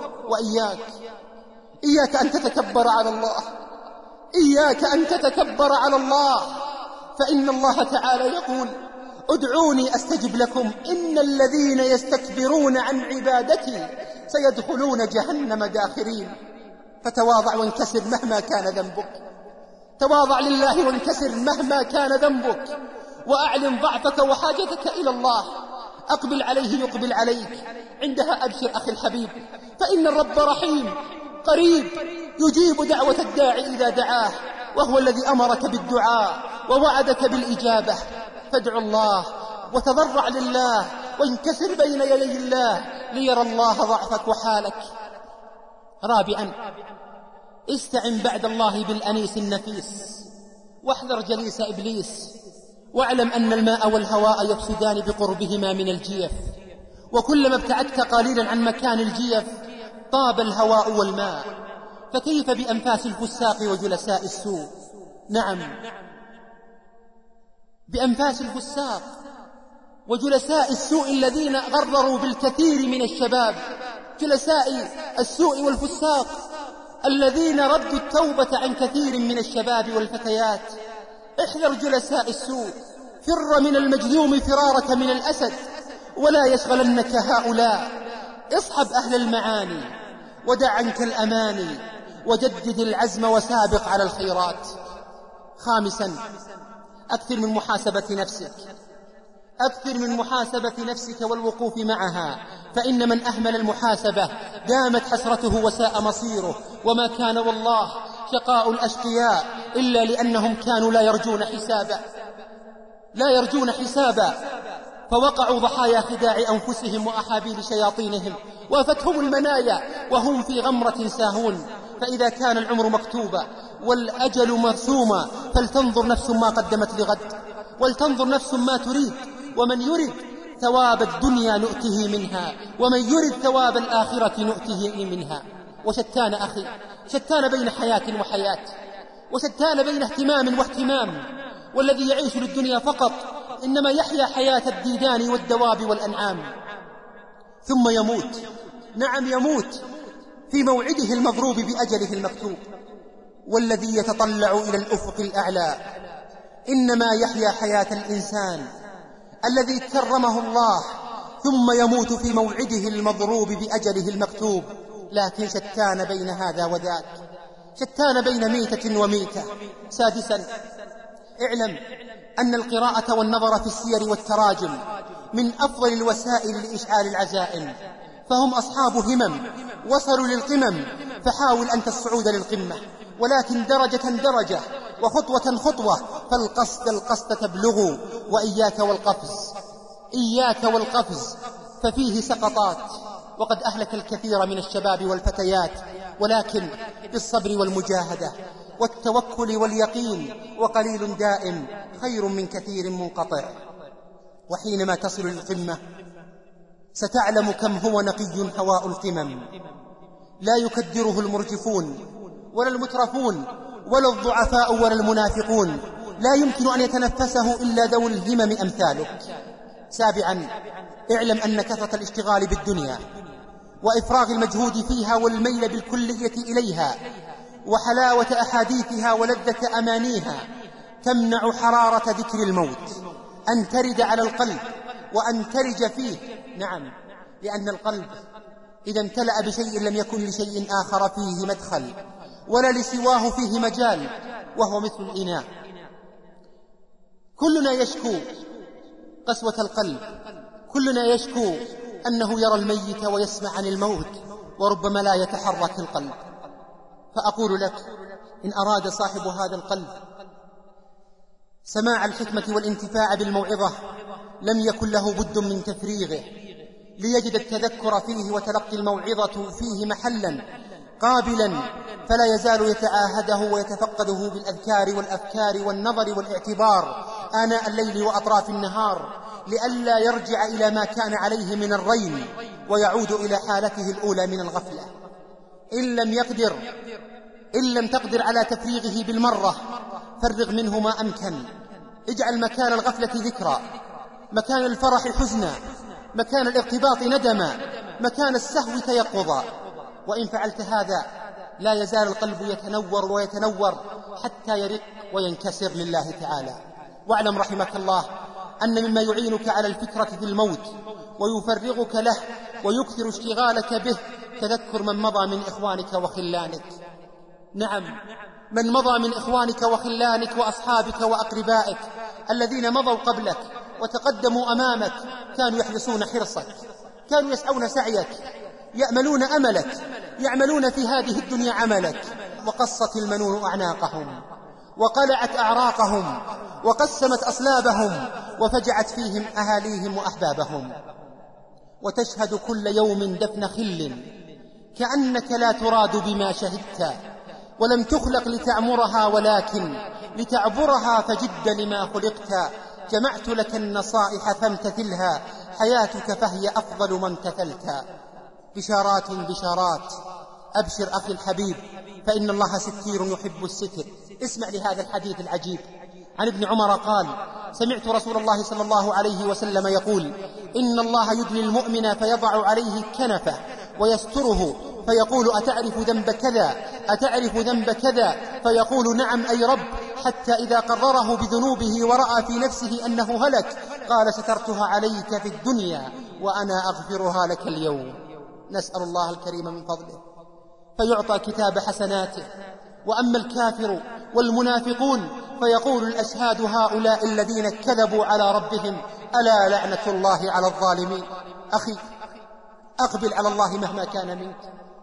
إياك أن تتكبر على الله، إياك أن تتكبر على الله، فإن الله تعالى يقول: ادعوني أستجب لكم، إن الذين يستكبرون عن عبادتي سيدخلون جهنم داخرين. فتواضع وانكسر مهما كان ذنبك، تواضع لله وانكسر مهما كان ذنبك، وأعلن ضعفك وحاجتك إلى الله. أقبل عليه يقبل عليك، عندها أبشر أخي الحبيب، فإن الرب رحيم قريب يجيب دعوة الداعي إذا دعاه، وهو الذي أمرك بالدعاء ووعدك بالإجابة. فادع الله وتضرع لله وانكسر بين يدي الله ليرى الله ضعفك وحالك. رابعا، استعن بعد الله بالأنيس النفيس، واحذر جليس إبليس، واعلم أن الماء والهواء يفسدان بقربهما من الجيف، وكلما ابتعدت قليلا عن مكان الجيف طاب الهواء والماء. فكيف بأنفاس الفساق وجلساء السوء؟ نعم، بأنفاس الفساق وجلساء السوء الذين غرروا بالكثير من الشباب، جلساء السوء والفساق الذين ردوا التوبة عن كثير من الشباب والفتيات. احذر جلساء السوء، فر من المجذوم فرارك من الأسد، ولا يشغلنك هؤلاء. اصحب أهل المعاني ودع عنك الأماني، وجدد العزم وسابق على الخيرات. خامسا، أكثر من محاسبة نفسك، أكثر من محاسبة نفسك والوقوف معها، فإن من أهمل المحاسبة دامت حسرته وساء مصيره. وما كان والله شقاء الأشقياء إلا لأنهم كانوا لا يرجون حسابا، فوقعوا ضحايا خداع أنفسهم وأحابيل شياطينهم، وافتهم المنايا وهم في غمرة ساهون. فإذا كان العمر مكتوبا والأجل مرسوما فلتنظر نفس ما قدمت لغد، ولتنظر نفس ما تريد. ومن يرد ثواب الدنيا نؤته منها، ومن يرد ثواب الآخرة نؤته منها. وشتان أخي، شتان بين حياة وحياة، وشتان بين اهتمام واهتمام. والذي يعيش للدنيا فقط إنما يحيا حياة الديدان والدواب والأنعام، ثم يموت. نعم، يموت في موعده المضروب بأجله المكتوب. والذي يتطلع إلى الأفق الأعلى إنما يحيا حياة الإنسان الذي كرمه الله ثم يموت في موعده المضروب بأجله المكتوب. لكن شتان بين هذا وذاك، شتان بين ميتة وميتة. سادسا، اعلم أن القراءة والنظر في السير والتراجم من أفضل الوسائل لإشعال العزائم، فهم أصحاب همم وصلوا للقمم، فحاول أنت الصعود للقمة، ولكن درجة درجة وخطوة خطوة، فالقصد تبلغ. وإياك والقفز، إياك والقفز، ففيه سقطات، وقد أهلك الكثير من الشباب والفتيات، ولكن بالصبر والمجاهدة والتوكل واليقين، وقليل دائم خير من كثير منقطع. وحينما تصل للقمة ستعلم كم هو نقي هواء القمم، لا يكدره المرجفون ولا المترفون ولا الضعفاء ولا المنافقون، لا يمكن أن يتنفسه إلا ذوي الهمم أمثالك. سابعا، اعلم أن كثرة الاشتغال بالدنيا وإفراغ المجهود فيها والميل بالكلية إليها وحلاوة أحاديثها ولذة أمانيها تمنع حرارة ذكر الموت أن ترد على القلب وأن ترج فيه. نعم، لأن القلب إذا امتلأ بشيء لم يكن لشيء آخر فيه مدخل ولا لسواه فيه مجال، وهو مثل الإناء. كلنا يشكو قسوة القلب، كلنا يشكو أنه يرى الميت ويسمع عن الموت، وربما لا يتحرك القلب. فأقول لك، إن أراد صاحب هذا القلب سماع الحكمة والانتفاع بالموعظة لم يكن له بد من تفريغه ليجد التذكر فيه وتلقي الموعظة فيه محلا قابلا، فلا يزال يتعاهده ويتفقده بالأذكار والأفكار والنظر والاعتبار آناء الليل وأطراف النهار، لئلا يرجع إلى ما كان عليه من الرين ويعود إلى حالته الأولى من الغفلة. إن لم تقدر على تفريغه بالمرة فرغ منه ما أمكن. اجعل مكان الغفلة ذكرى، مكان الفرح حزنا، مكان الارتباط ندما، مكان السهو تيقظا. وإن فعلت هذا لا يزال القلب يتنور ويتنور حتى يرق وينكسر لله تعالى. واعلم رحمك الله أن مما يعينك على الفكرة في الموت ويفرغك له ويكثر اشتغالك به تذكر من مضى من إخوانك وخلانك. نعم، من مضى من إخوانك وخلانك وأصحابك وأقربائك الذين مضوا قبلك وتقدموا أمامك، كانوا يحرصون حرصك، كانوا يسعون سعيك، يأملون أملك، يعملون في هذه الدنيا عملك. وقصت المنون أعناقهم وقلعت أعراقهم وقسمت أصلابهم وفجعت فيهم أهاليهم وأحبابهم. وتشهد كل يوم دفن خل كأنك لا تراد بما شهدت، ولم تخلق لتعمرها ولكن لتعبرها، فجد لما خلقت. جمعت لك النصائح فامتثلها، حياتك فهي أفضل ما امتثلت. بشارات بشارات، أبشر أخي الحبيب فإن الله ستير يحب الستر. اسمع لهذا الحديث العجيب عن ابن عمر قال: سمعت رسول الله صلى الله عليه وسلم يقول: إن الله يدني المؤمن فيضع عليه كنفه ويستره فيقول: أتعرف ذنب كذا؟ أتعرف ذنب كذا؟ فيقول: نعم أي رب، حتى إذا قرره بذنوبه ورأى في نفسه أنه هلك قال: سترتها عليك في الدنيا وأنا أغفرها لك اليوم. نسأل الله الكريم من فضله فيعطى كتاب حسناته. وأما الكافر والمنافقون فيقول الأشهاد: هؤلاء الذين كذبوا على ربهم، ألا لعنة الله على الظالمين. أخي، أقبل على الله مهما كان منك،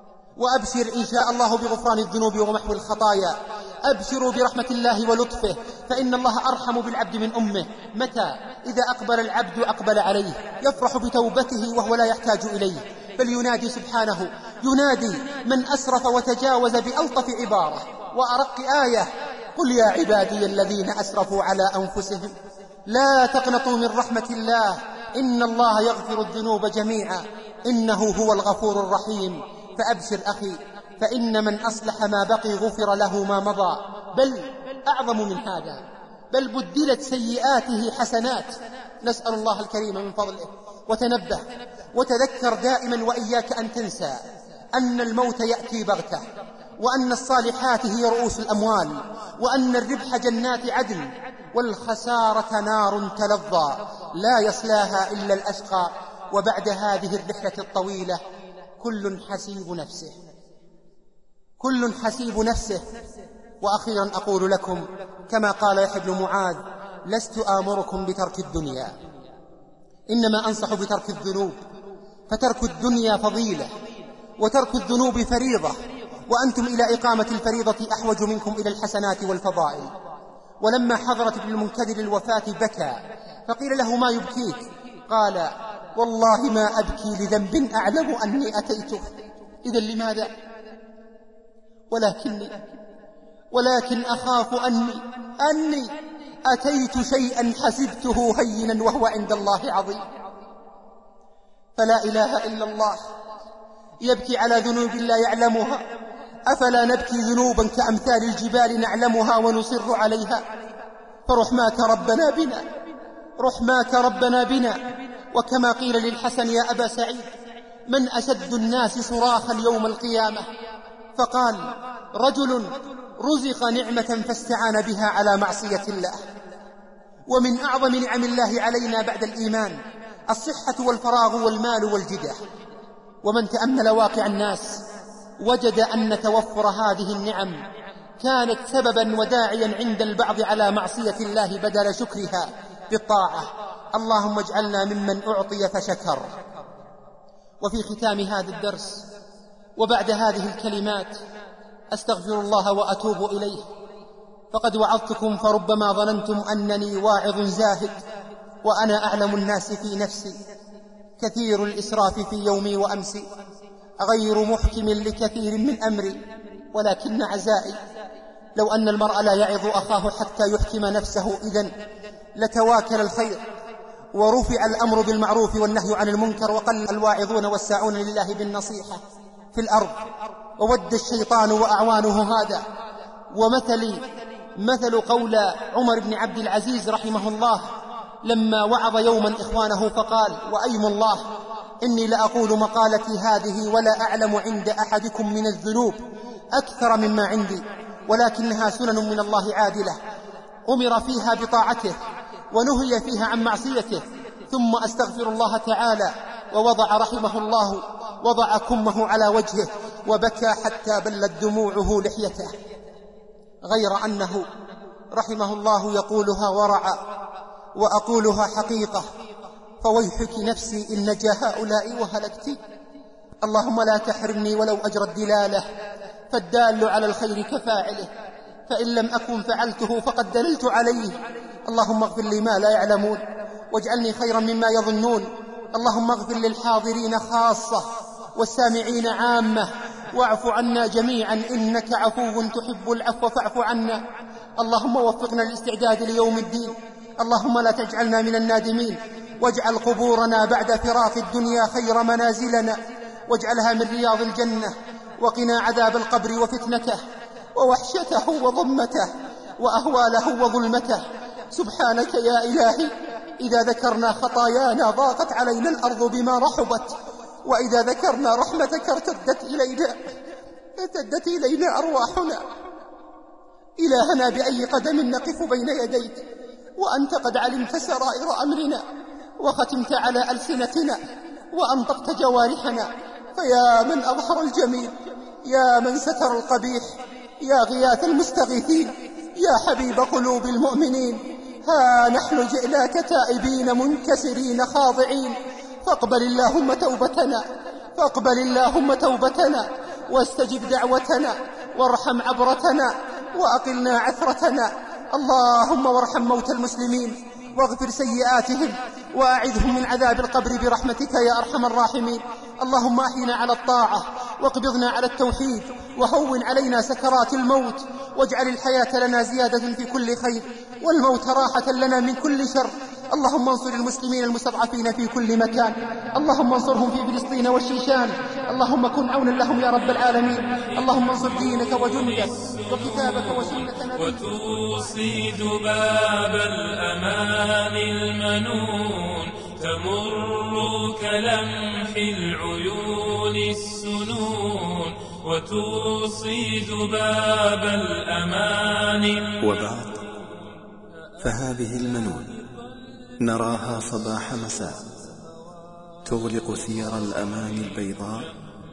وأبشر إن شاء الله بغفران الذنوب ومحو الخطايا. أبشروا برحمة الله ولطفه، فإن الله أرحم بالعبد من أمه. متى؟ إذا أقبل العبد أقبل عليه، يفرح بتوبته وهو لا يحتاج إليه، بل ينادي سبحانه، ينادي من أسرف وتجاوز بألطف عبارة وأرق آية: قل يا عبادي الذين أسرفوا على أنفسهم لا تقنطوا من رحمة الله إن الله يغفر الذنوب جميعا إنه هو الغفور الرحيم. فأبشر أخي، فإن من أصلح ما بقي غفر له ما مضى، بل أعظم من هذا، بل بدلت سيئاته حسنات. نسأل الله الكريم من فضله. وتنبه وتذكر دائما وإياك أن تنسى أن الموت يأتي بغتة، وأن الصالحات هي رؤوس الأموال، وأن الربح جنات عدن، والخسارة نار تلظى لا يصلاها إلا الأشقى. وبعد هذه الرحلة الطويلة كل حسيب نفسه، كل حسيب نفسه. وأخيرا أقول لكم كما قال يحيى بن معاذ: لست آمركم بترك الدنيا، إنما أنصح بترك الذنوب، فترك الدنيا فضيلة وترك الذنوب فريضة، وأنتم إلى إقامة الفريضة أحوج منكم إلى الحسنات والفضائل. ولما حضرت ابن المنكدر الوفاة بكى، فقيل له: ما يبكيك؟ قال: والله ما أبكي لذنب أعلم أني أتيته. إذن لماذا؟ ولكن أخاف أني أتيت شيئا حسبته هينا وهو عند الله عظيم. فلا إله إلا الله يبكي على ذنوب لا يعلمها، أفلا نبكي ذنوبا كأمثال الجبال نعلمها ونصر عليها؟ فرحماك ربنا بنا، رحماك ربنا بنا. وكما قيل للحسن: يا أبا سعيد، من أشد الناس صراخا يوم القيامة؟ فقال: رجل رزق نعمة فاستعان بها على معصية الله. ومن أعظم نعم الله علينا بعد الإيمان الصحة والفراغ والمال والجدة. ومن تأمل واقع الناس وجد أن توفر هذه النعم كانت سببا وداعيا عند البعض على معصية الله بدل شكرها بالطاعة. اللهم اجعلنا ممن أعطي فشكر. وفي ختام هذا الدرس وبعد هذه الكلمات أستغفر الله وأتوب إليه، فقد وعظتكم فربما ظننتم أنني واعظ زاهد، وأنا أعلم الناس في نفسي، كثير الإسراف في يومي وأمسي، غير محكم لكثير من أمري. ولكن عزائي لو أن المرء لا يعظ أخاه حتى يحكم نفسه، إذن لتواكل الخير ورفع الأمر بالمعروف والنهي عن المنكر، وقل الواعظون والساعون لله بالنصيحة في الأرض. وود الشيطان وأعوانه هذا. ومثلي مثل قول عمر بن عبد العزيز رحمه الله لما وعظ يوما إخوانه فقال: وأيم الله إني لأقول مقالتي هذه ولا أعلم عند أحدكم من الذنوب أكثر مما عندي، ولكنها سنن من الله عادلة، أمر فيها بطاعته ونهي فيها عن معصيته، ثم أستغفر الله تعالى. ووضع رحمه الله وضع كمه على وجهه وبكى حتى بلت دموعه لحيته، غير أنه رحمه الله يقولها ورعا وأقولها حقيقة: فويحك نفسي إن نجا هؤلاء وهلكتي. اللهم لا تحرمني ولو أجر الدلالة، فالدال على الخير كفاعله، فإن لم أكن فعلته فقد دللت عليه. اللهم اغفر لي ما لا يعلمون واجعلني خيرا مما يظنون. اللهم اغفر للحاضرين خاصة والسامعين عامة، واعف عنا جميعا إنك عفو تحب العفو فاعف عنا. اللهم وفقنا للاستعداد ليوم الدين. اللهم لا تجعلنا من النادمين، واجعل قبورنا بعد فراق الدنيا خير منازلنا، واجعلها من رياض الجنة، وقنا عذاب القبر وفتنته ووحشته وضمته وأهواله وظلمته. سبحانك يا إلهي، إذا ذكرنا خطايانا ضاقت علينا الأرض بما رحبت، وإذا ذكرنا رحمتك ارتدت إلينا أرواحنا. إلهنا بأي قدم نقف بين يديك وأنت قد علمت سرائر أمرنا، وختمت على ألسنتنا وأنطقت جوارحنا. فيا من أظهر الجميل، يا من ستر القبيح، يا غياث المستغيثين، يا حبيب قلوب المؤمنين، ها نحن جئناك تائبين منكسرين خاضعين، فاقبل اللهم توبتنا، فاقبل اللهم توبتنا، واستجب دعوتنا، وارحم عبرتنا، وأقلنا عثرتنا. اللهم وارحم موتى المسلمين، واغفر سيئاتهم، وأعذهم من عذاب القبر برحمتك يا أرحم الراحمين. اللهم أحينا على الطاعة، واقبضنا على التوحيد، وهون علينا سكرات الموت، واجعل الحياة لنا زيادة في كل خير، والموت راحة لنا من كل شر. اللهم انصر المسلمين المستضعفين في كل مكان، اللهم انصرهم في فلسطين والشيشان، اللهم كن عونا لهم يا رب العالمين. اللهم انصر دينك وجندك وكتابك وسنة نبيك. وتوصي ذباب الأمان المنون، تمر كلمح العيون السنون، وتوصي ذباب الأمان. وبعد، فهذه المنون نراها صباح مساء تغلق سير الأمان البيضاء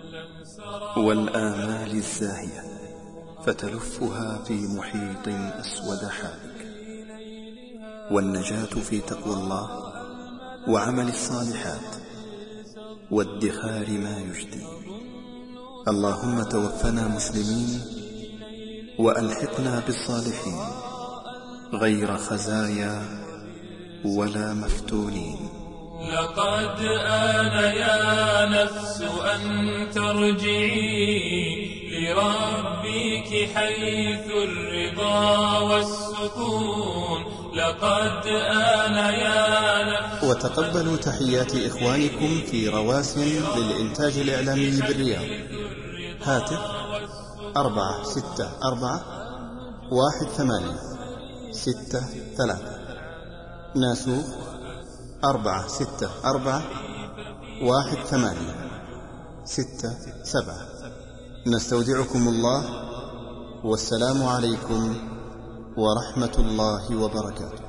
والآمال الزاهية، فتلفها في محيط أسود حالك. والنجاة في تقوى الله وعمل الصالحات وادخار ما يجدي. اللهم توفنا مسلمين وألحقنا بالصالحين غير خزايا ولا مفتونين. لقد آن يا نفس أن ترجعي لربك حيث الرضا والسكون. لقد آن يا نفس. وتقبلوا تحيات إخوانكم في رواسن للإنتاج الإعلامي بالرياض. هاتف 464-1863. ناسوخ 464-1867. نستودعكم الله، والسلام عليكم ورحمة الله وبركاته.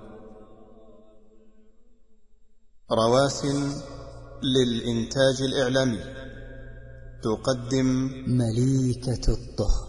رواسن للإنتاج الإعلامي تقدم مليكة الطهر.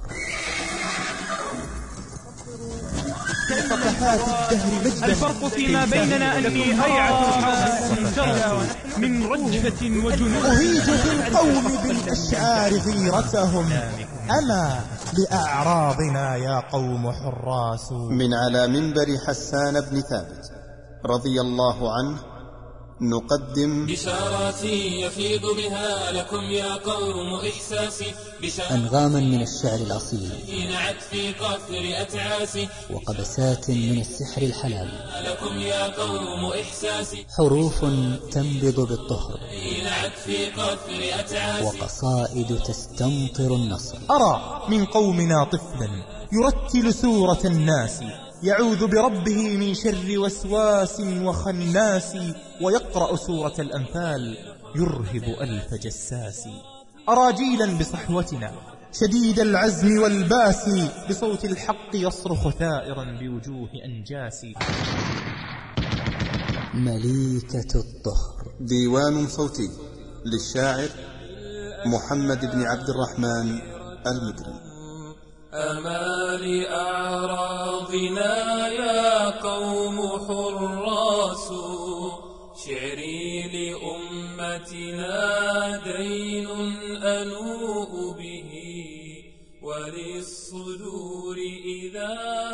الفرق فيما بيننا أني هيعة ترجع من رجفة وجنون. أهيج في القوم بالأشعار غيرتهم، أما لأعراضنا يا قوم حراس. من على منبر حسان بن ثابت رضي الله عنه نقدم بشاراتي يفيض بها لكم يا قوم إحساسي. أنغاما من الشعر الأصيل نعت في قفر أتعاسي، وقبسات من السحر الحلال لكم يا قوم إحساسي. حروف تنبض بالطهر نعت في قفر أتعاسي، وقصائد تستمطر النصر. أرى من قومنا طفلا يرتل سورة الناس، يعوذ بربه من شر وسواس وخناس، ويقرأ سورة الأنفال يرهب ألف جساس. أرى جيلا بصحوتنا شديد العزم والباس، بصوت الحق يصرخ ثائرا بوجوه أنجاس. مليكة الطهر. ديوان صوتي للشاعر محمد بن عبد الرحمن المدري. أمال أعراضنا يا قوم حراس، شعري لأمتنا دين أنوء به، وللصدور إذا